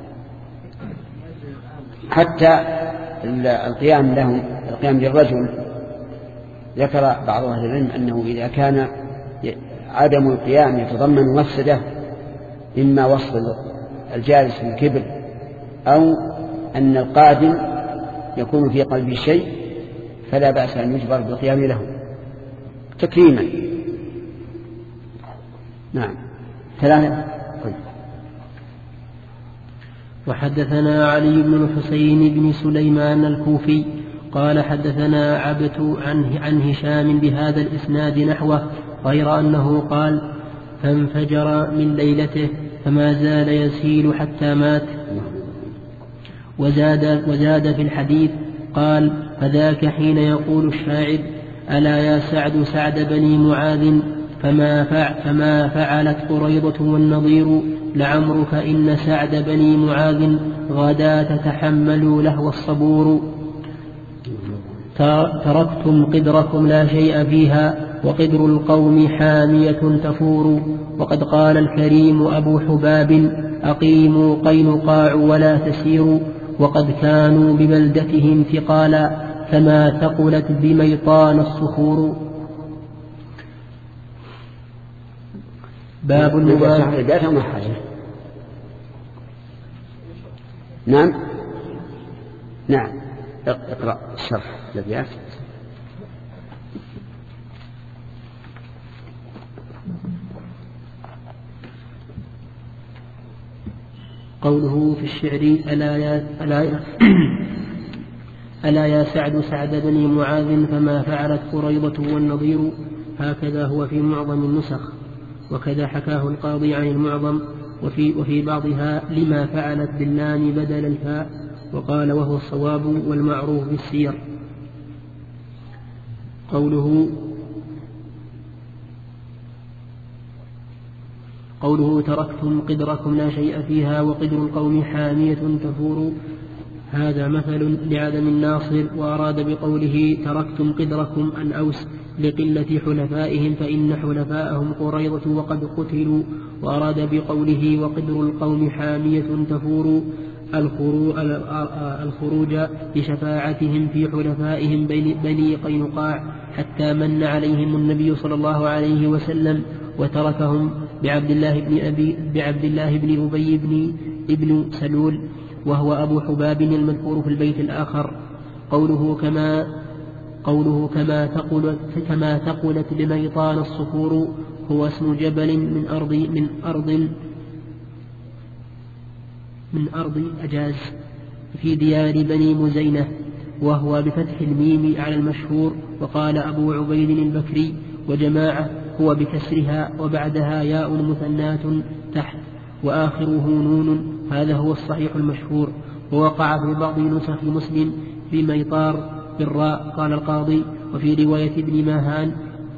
S2: حتى القيام لهم، القيام للرجل، ذكر بعض أهل العلم أنه إذا كان عدم القيام يتضمن مفسدة، إما وصف الجالس في الكبر، أو أن القادم يكون في قلبه شيء، فلا بأس أن يجبر بالقيام له تكريما. نعم. ثلاثة.
S1: وحدثنا علي بن الحسين بن سليمان الكوفي قال حدثنا عبت عن, عن هشام بهذا الإسناد نحوه، غير أنه قال فانفجر من ليلته فما زال يسيل حتى مات. وزاد, وزاد في الحديث قال فذاك حين يقول الشاعر ألا يا سعد سعد بني معاذ فما, فع فما فعلت قريضة والنضير لعمرك إن سعد بني معاذ غدا تتحملوا لهو الصبور. تركتم قدركم لا شيء فيها وقدر القوم حامية تفور. وقد قال الكريم أبو حباب أقيموا قينقاع ولا تسيروا. وقد كانوا ببلدتهم ثقالا كما ثقلت بميطان الصخور. باب المباشرة.
S2: نعم نعم اقرأ الشرح الأبيات.
S1: قوله في الشعر ألا يا, ألا يا, ألا يا سعد سعد بني معاذ فما فعلت قريضة والنظير، هكذا هو في معظم النسخ، وكذا حكاه القاضي عن المعظم، وفي, وفي بعضها لما فعلت باللام بدل الفاء، وقال وهو الصواب والمعروف بالسير. قوله قوله تركتم قدركم لا شيء فيها وقدر القوم حامية تفور، هذا مثل لعدم الناصر، وأراد بقوله تركتم قدركم الأوس لقلة حلفائهم فإن حلفاءهم قريضة وقد قتلوا، وأراد بقوله وقدر القوم حامية تفور الخروج بشفاعتهم في حلفائهم بني قينقاع، حتى من عليهم النبي صلى الله عليه وسلم وتركهم بعبد الله بن أبي بعبد الله بن أبي بن ابن سلول، وهو أبو حباب المذكور في البيت الآخر. قوله كما قوله كما تقلت كما تقلت لميطان الصخور، هو اسم جبل من أرض من أرض من أرض أجاز في ديار بني مزينة، وهو بفتح الميم على المشهور. وقال أبو عبيد البكري وجماعة هو بكسرها وبعدها ياء مثنات تحت وآخره نون، هذا هو الصحيح المشهور. ووقع في بعض نسخ مسلم في ميطار بالراء قال القاضي، وفي رواية ابن ماهان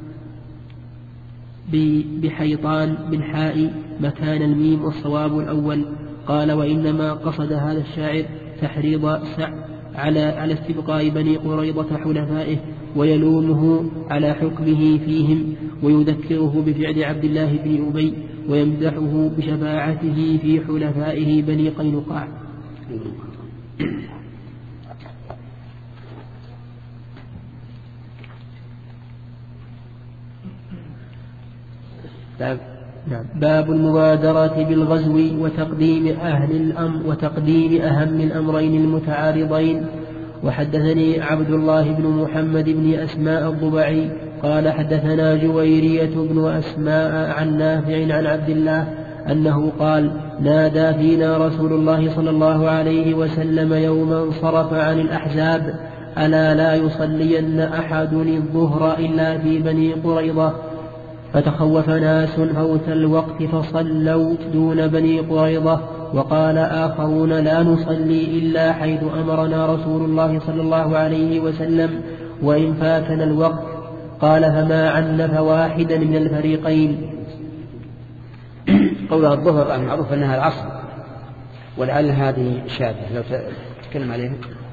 S1: بحيطان بالحاء مكان الميم، والصواب الأول. قال وإنما قصد هذا الشاعر تحريض سع على على استبقاء بني قريظة حلفائه، ويلومه على حكمه فيهم، ويذكره بفعل عبد الله بن أبي، ويمدحه بشفاعته في حلفائه بني قينقاع.
S2: باب
S1: باب المبادرة بالغزو وتقديم أهل الأمر وتقديم أهم الأمرين المتعارضين. وحدثني عبد الله بن محمد بن أسماء الضبعي قال حدثنا جويرية بن أسماء عن نافع عن عبد الله أنه قال نادى فينا رسول الله صلى الله عليه وسلم يوما انصرف عن الأحزاب ألا لا يصلين أحد الظهر إلا في بني قريظة، فتخوف ناس فوت الوقت فصلوا دون بني قريظة، وقال آخرون لا نصلي إلا حيث أمرنا رسول الله صلى الله عليه وسلم وإن فاتنا الوقت. قال فما عنف واحدا من الفريقين.
S2: قولها الظهر المعروف أنها العصر، ولعل هذه شاذة لو تتكلم عليها.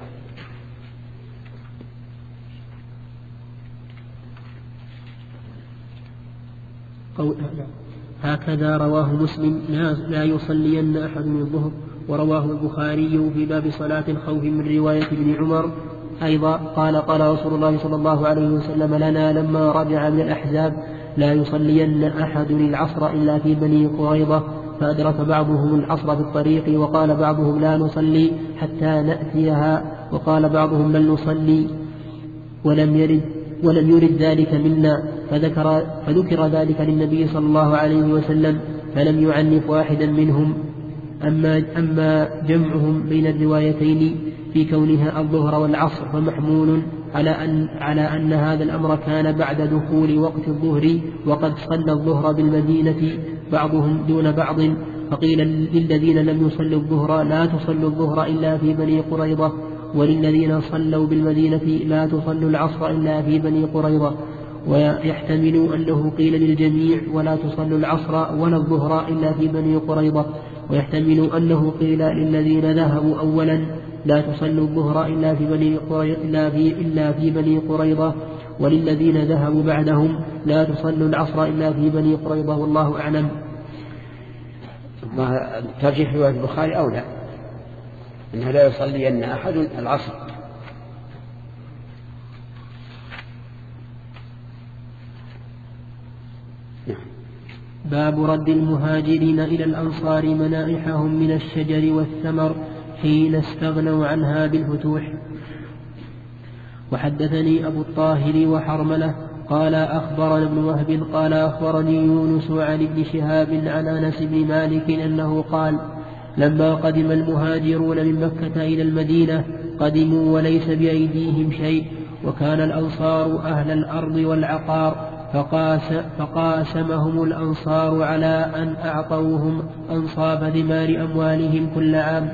S1: هكذا رواه مسلم لا يصلين أحد من الظهر، ورواه البخاري في باب صلاة الخوف من رواية ابن عمر أيضا قال قال رسول الله صلى الله عليه وسلم لنا لما رجع من الأحزاب لا يصلين أحد العصر إلا في بني قريظة، فأدرك بعضهم العصر في الطريق، وقال بعضهم لا نصلي حتى نأتيها، وقال بعضهم بل نصلي ولم يرد ولم يرد ذلك منا، فذكر, فذكر ذلك للنبي صلى الله عليه وسلم فلم يعنف واحدا منهم. أما, أما جمعهم بين الروايتين في كونها الظهر والعصر فمحمول على أن, على أن هذا الأمر كان بعد دخول وقت الظهر، وقد صلى الظهر بالمدينة بعضهم دون بعض، فقيل للذين لم يصلوا الظهر لا تصلوا الظهر إلا في بني قريظة، وللذين صلوا بالمدينة لا تصلوا العصر إلا في بني قريظة. ويحتمل أنه قيل للجميع ولا تصلوا العصر ولا الظهر إلا في بني قريظة، ويحتمل أنه قيل للذين ذهبوا أولا لا تصلوا الظهر إلا في بني قريظة إلا في, إلا في بني قريظة، وللذين ذهبوا بعدهم لا تصلوا العصر إلا في بني قريظة، والله أعلم.
S2: ترجيح رواية البخاري أولى، إنه لا يصلين أحد العصر.
S1: باب رد المهاجرين إلى الأنصار منائحهم من الشجر والثمر حين استغنوا عنها بالفتوح. وحدثني أبو الطاهر وحرملة قال أخبرنا ابن وهب قال أخبرني يونس عن ابن شهاب عن أنس بن مالك أنه قال لما قدم المهاجرون من مكة إلى المدينة قدموا وليس بأيديهم شيء، وكان الأنصار أهل الأرض والعقار، فقاس فقاسمهم الأنصار على أن أعطوهم أنصاب ثمار أموالهم كل عام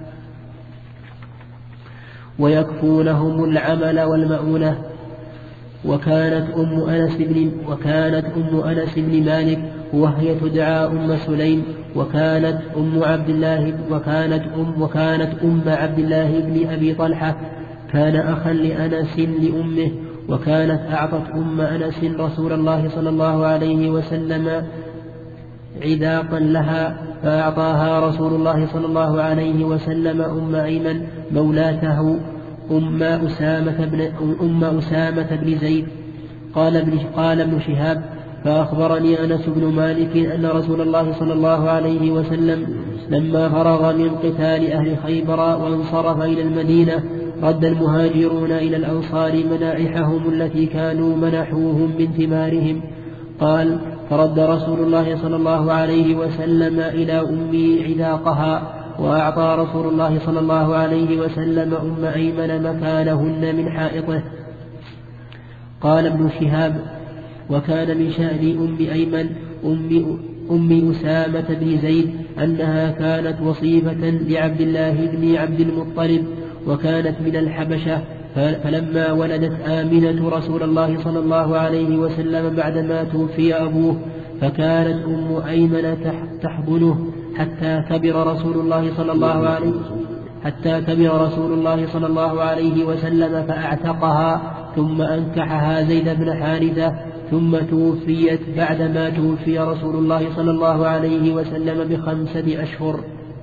S1: ويكفونهم العمل والمؤونة. وكانت أم أنس بن وكانت أم أنس بن مالك وهي تدعى أم سليم، وكانت أم عبد الله وكانت أم وكانت أم عبد الله بن أبي طلحة، كان أخا لأنس لأمه، وكانت أعطت أم أنس رسول الله صلى الله عليه وسلم عذاقا لها، فأعطاها رسول الله صلى الله عليه وسلم أم أيمن مولاته أم أسامة بن, أم أسامة بن زيد. قال ابن, قال ابن شهاب فأخبرني أنس بن مالك أن رسول الله صلى الله عليه وسلم لما فرغ من قتال أهل خيبر وانصرف إلى المدينة رد المهاجرون إلى الأنصار منائحهم التي كانوا منحوهم من ثمارهم. قال فرد رسول الله صلى الله عليه وسلم إلى أمي عذاقها، وأعطى رسول الله صلى الله عليه وسلم أم أيمن مكانهن من حائطه. قال ابن شهاب وكان من شأن أم أيمن أم, أم أسامة بن زيد أنها كانت وصيفة لعبد الله بن عبد المطلب، وكانت من الحبشة، فلما ولدت آمنة رسول الله صلى الله عليه وسلم بعدما توفي أبوه فكانت أم أيمن تحضنه حتى كبر رسول الله صلى الله عليه حتى كبر رسول الله صلى الله عليه وسلم فأعتقها، ثم أنكحها زيد بن حارثة، ثم توفيت بعدما توفي رسول الله صلى الله عليه وسلم بخمسة أشهر.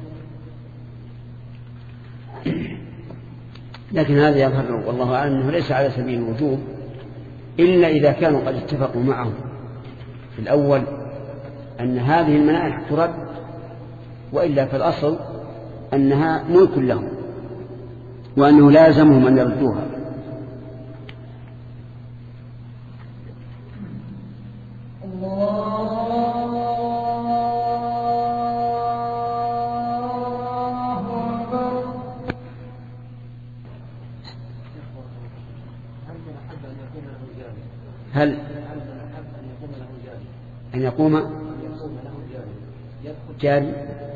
S2: لكن هذا يظهر والله أعلم أنه ليس على سبيل الوجوب إلا إذا كانوا قد اتفقوا معهم في الأول أن هذه المنائح ترد، وإلا في الأصل أنها ملك لهم وأنه لازمهم أن يردوها. هل أن يقوم جاري؟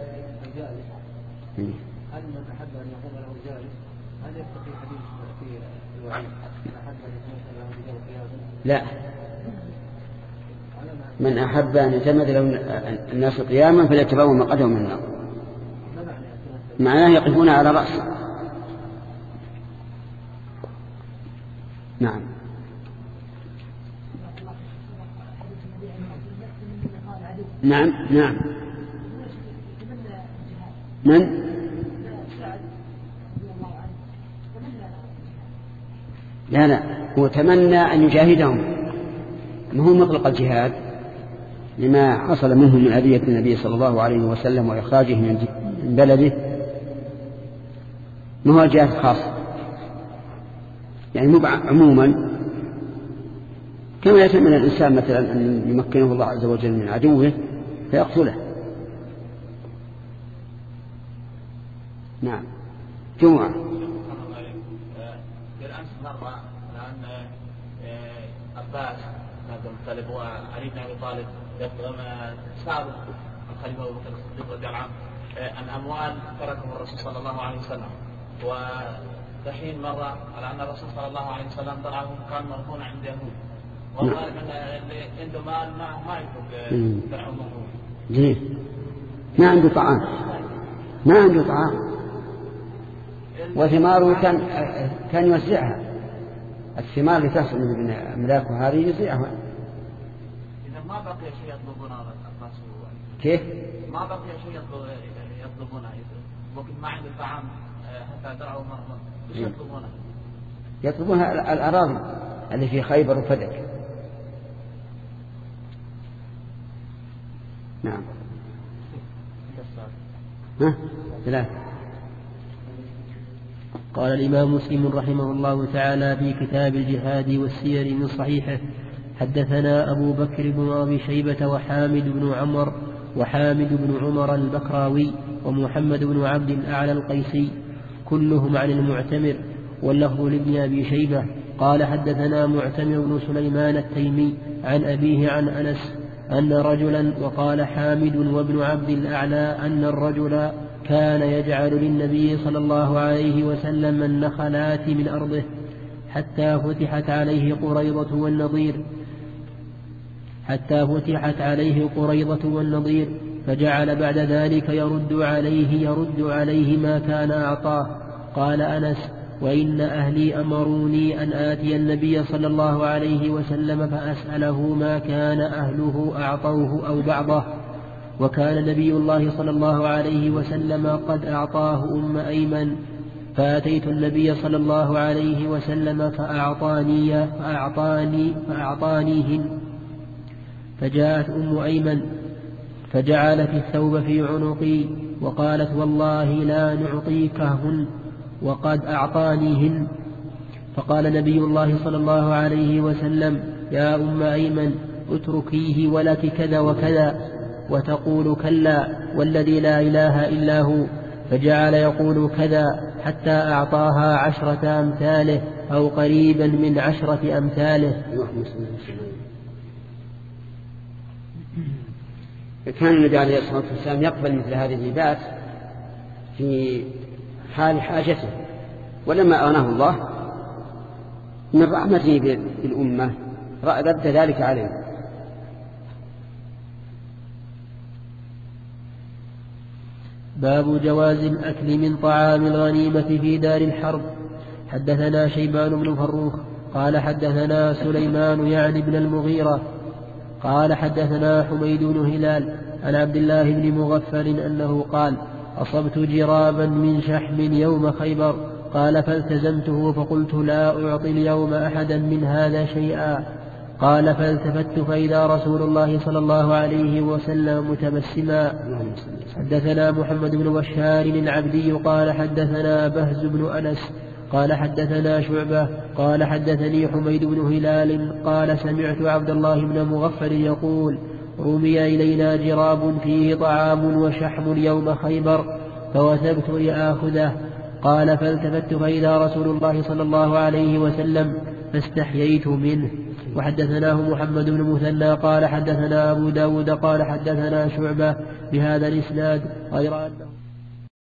S2: هل من أحب أن يقوم له جالس هل يتقي حديث في الوعيد أحب أن يقوم له جالس؟ لا، من أحب أن يتمد له الناس قياما فليتبعوا مقعده من النار، معناه يقفون على رأسه. نعم. نعم نعم من لا لا هو تمنى أن يجاهدهم، ما هو مطلق الجهاد لما حصل منهم من أذية النبي صلى الله عليه وسلم وإخراجه من بلده، ما هو جهاد خاص يعني مبع عموما، كما يتمنى الإنسان مثلا أن يمكنه الله عز وجل من عدوه فيقتله. نعم. جمعة
S5: بالأمس مرة لأن عباس بن المطلب وعلي بن أبي طالب سألوا الخليفة أبو بكر الصديق رضي الله عنه عن أموال تركهم الرسول صلى الله عليه وسلم، ودحين مرة على أن الرسول صلى الله عليه وسلم تركهم كان مرهون عند يهود، والغالب أن اللي عنده مال ما ما يترك درعه مرهون.
S2: ليه؟ ما عنده طعام، ما عنده طعام، وثماره كان كان يوزعها، الثمار اللي تحصل من أملاكه هذه يوزعها.
S5: إذا ما بقي شيء يطلبونه الناس،
S2: كيف؟
S5: ما بقي شيء يطلبونه، ممكن ما عنده طعام حتى درعه مرهون، إيش يطلبونه؟
S2: يطلبونها الأراضي اللي في خيبر وفدك. نعم. ها؟ ثلاثة.
S1: قال الإمام مسلم رحمه الله تعالى في كتاب الجهاد والسير من صحيحه: حدثنا أبو بكر بن أبي شيبة وحامد بن عمر وحامد بن عمر البكراوي ومحمد بن عبد الأعلى القيسي كلهم عن المعتمر، واللفظ لابن أبي شيبة قال حدثنا معتمر بن سليمان التيمي عن أبيه عن أنس أن رجلا، وقال حامد وابن عبد الأعلى أن الرجل كان يجعل للنبي صلى الله عليه وسلم النخلات من أرضه حتى فتحت عليه قريضة والنضير حتى فتحت عليه قريضة والنضير فجعل بعد ذلك يرد عليه يرد عليه ما كان أعطاه. قال أنس: وإن أهلي أمروني أن آتي النبي صلى الله عليه وسلم فأسأله ما كان أهله أعطوه أو بعضه، وكان نبي الله صلى الله عليه وسلم قد أعطاه أم أيمن، فأتيت النبي صلى الله عليه وسلم فأعطاني فأعطاني فأعطانيهن، فجاءت أم أيمن فجعلت الثوب في عنقي وقالت: والله لا نعطيكهن وقد أعطانيهن. فقال نبي الله صلى الله عليه وسلم: يا أم أيمن اتركيه ولك كذا وكذا، وتقول: كلا والذي لا إله إلا هو، فجعل يقول كذا حتى أعطاها عشرة أمثاله أو قريبا من عشرة أمثاله.
S2: كان النبي عليه الصلاة والسلام يقبل مثل هذه الهبات في حال حاجته، ولما أغناه الله من رحمته بالأمة رد ذلك عليه.
S1: باب جواز الأكل من طعام الغنيمة في دار الحرب. حدثنا شيبان بن فروخ قال حدثنا سليمان يعني بن المغيرة قال حدثنا حميد بن هلال عن عبد الله بن مغفل أنه قال: أصبت جرابا من شحم يوم خيبر، قال فالتزمته فقلت: لا أعطي اليوم أحدا من هذا شيئا. قال فالتفت فإذا رسول الله صلى الله عليه وسلم متبسما. حدثنا محمد بن بشار العبدي قال حدثنا بهز بن أنس قال حدثنا شعبة قال حدثني حميد بن هلال قال: سمعت عبد الله بن مغفل يقول: رمي إلينا جراب فيه طعام وشحم يوم خيبر فوثبت لآخذه. قال فالتفت فإذا رسول الله صلى الله عليه وسلم فاستحييت منه. وحدثناه محمد بن مثنى قال حدثنا أبو داود قال حدثنا شعبة بهذا الإسناد غير أنه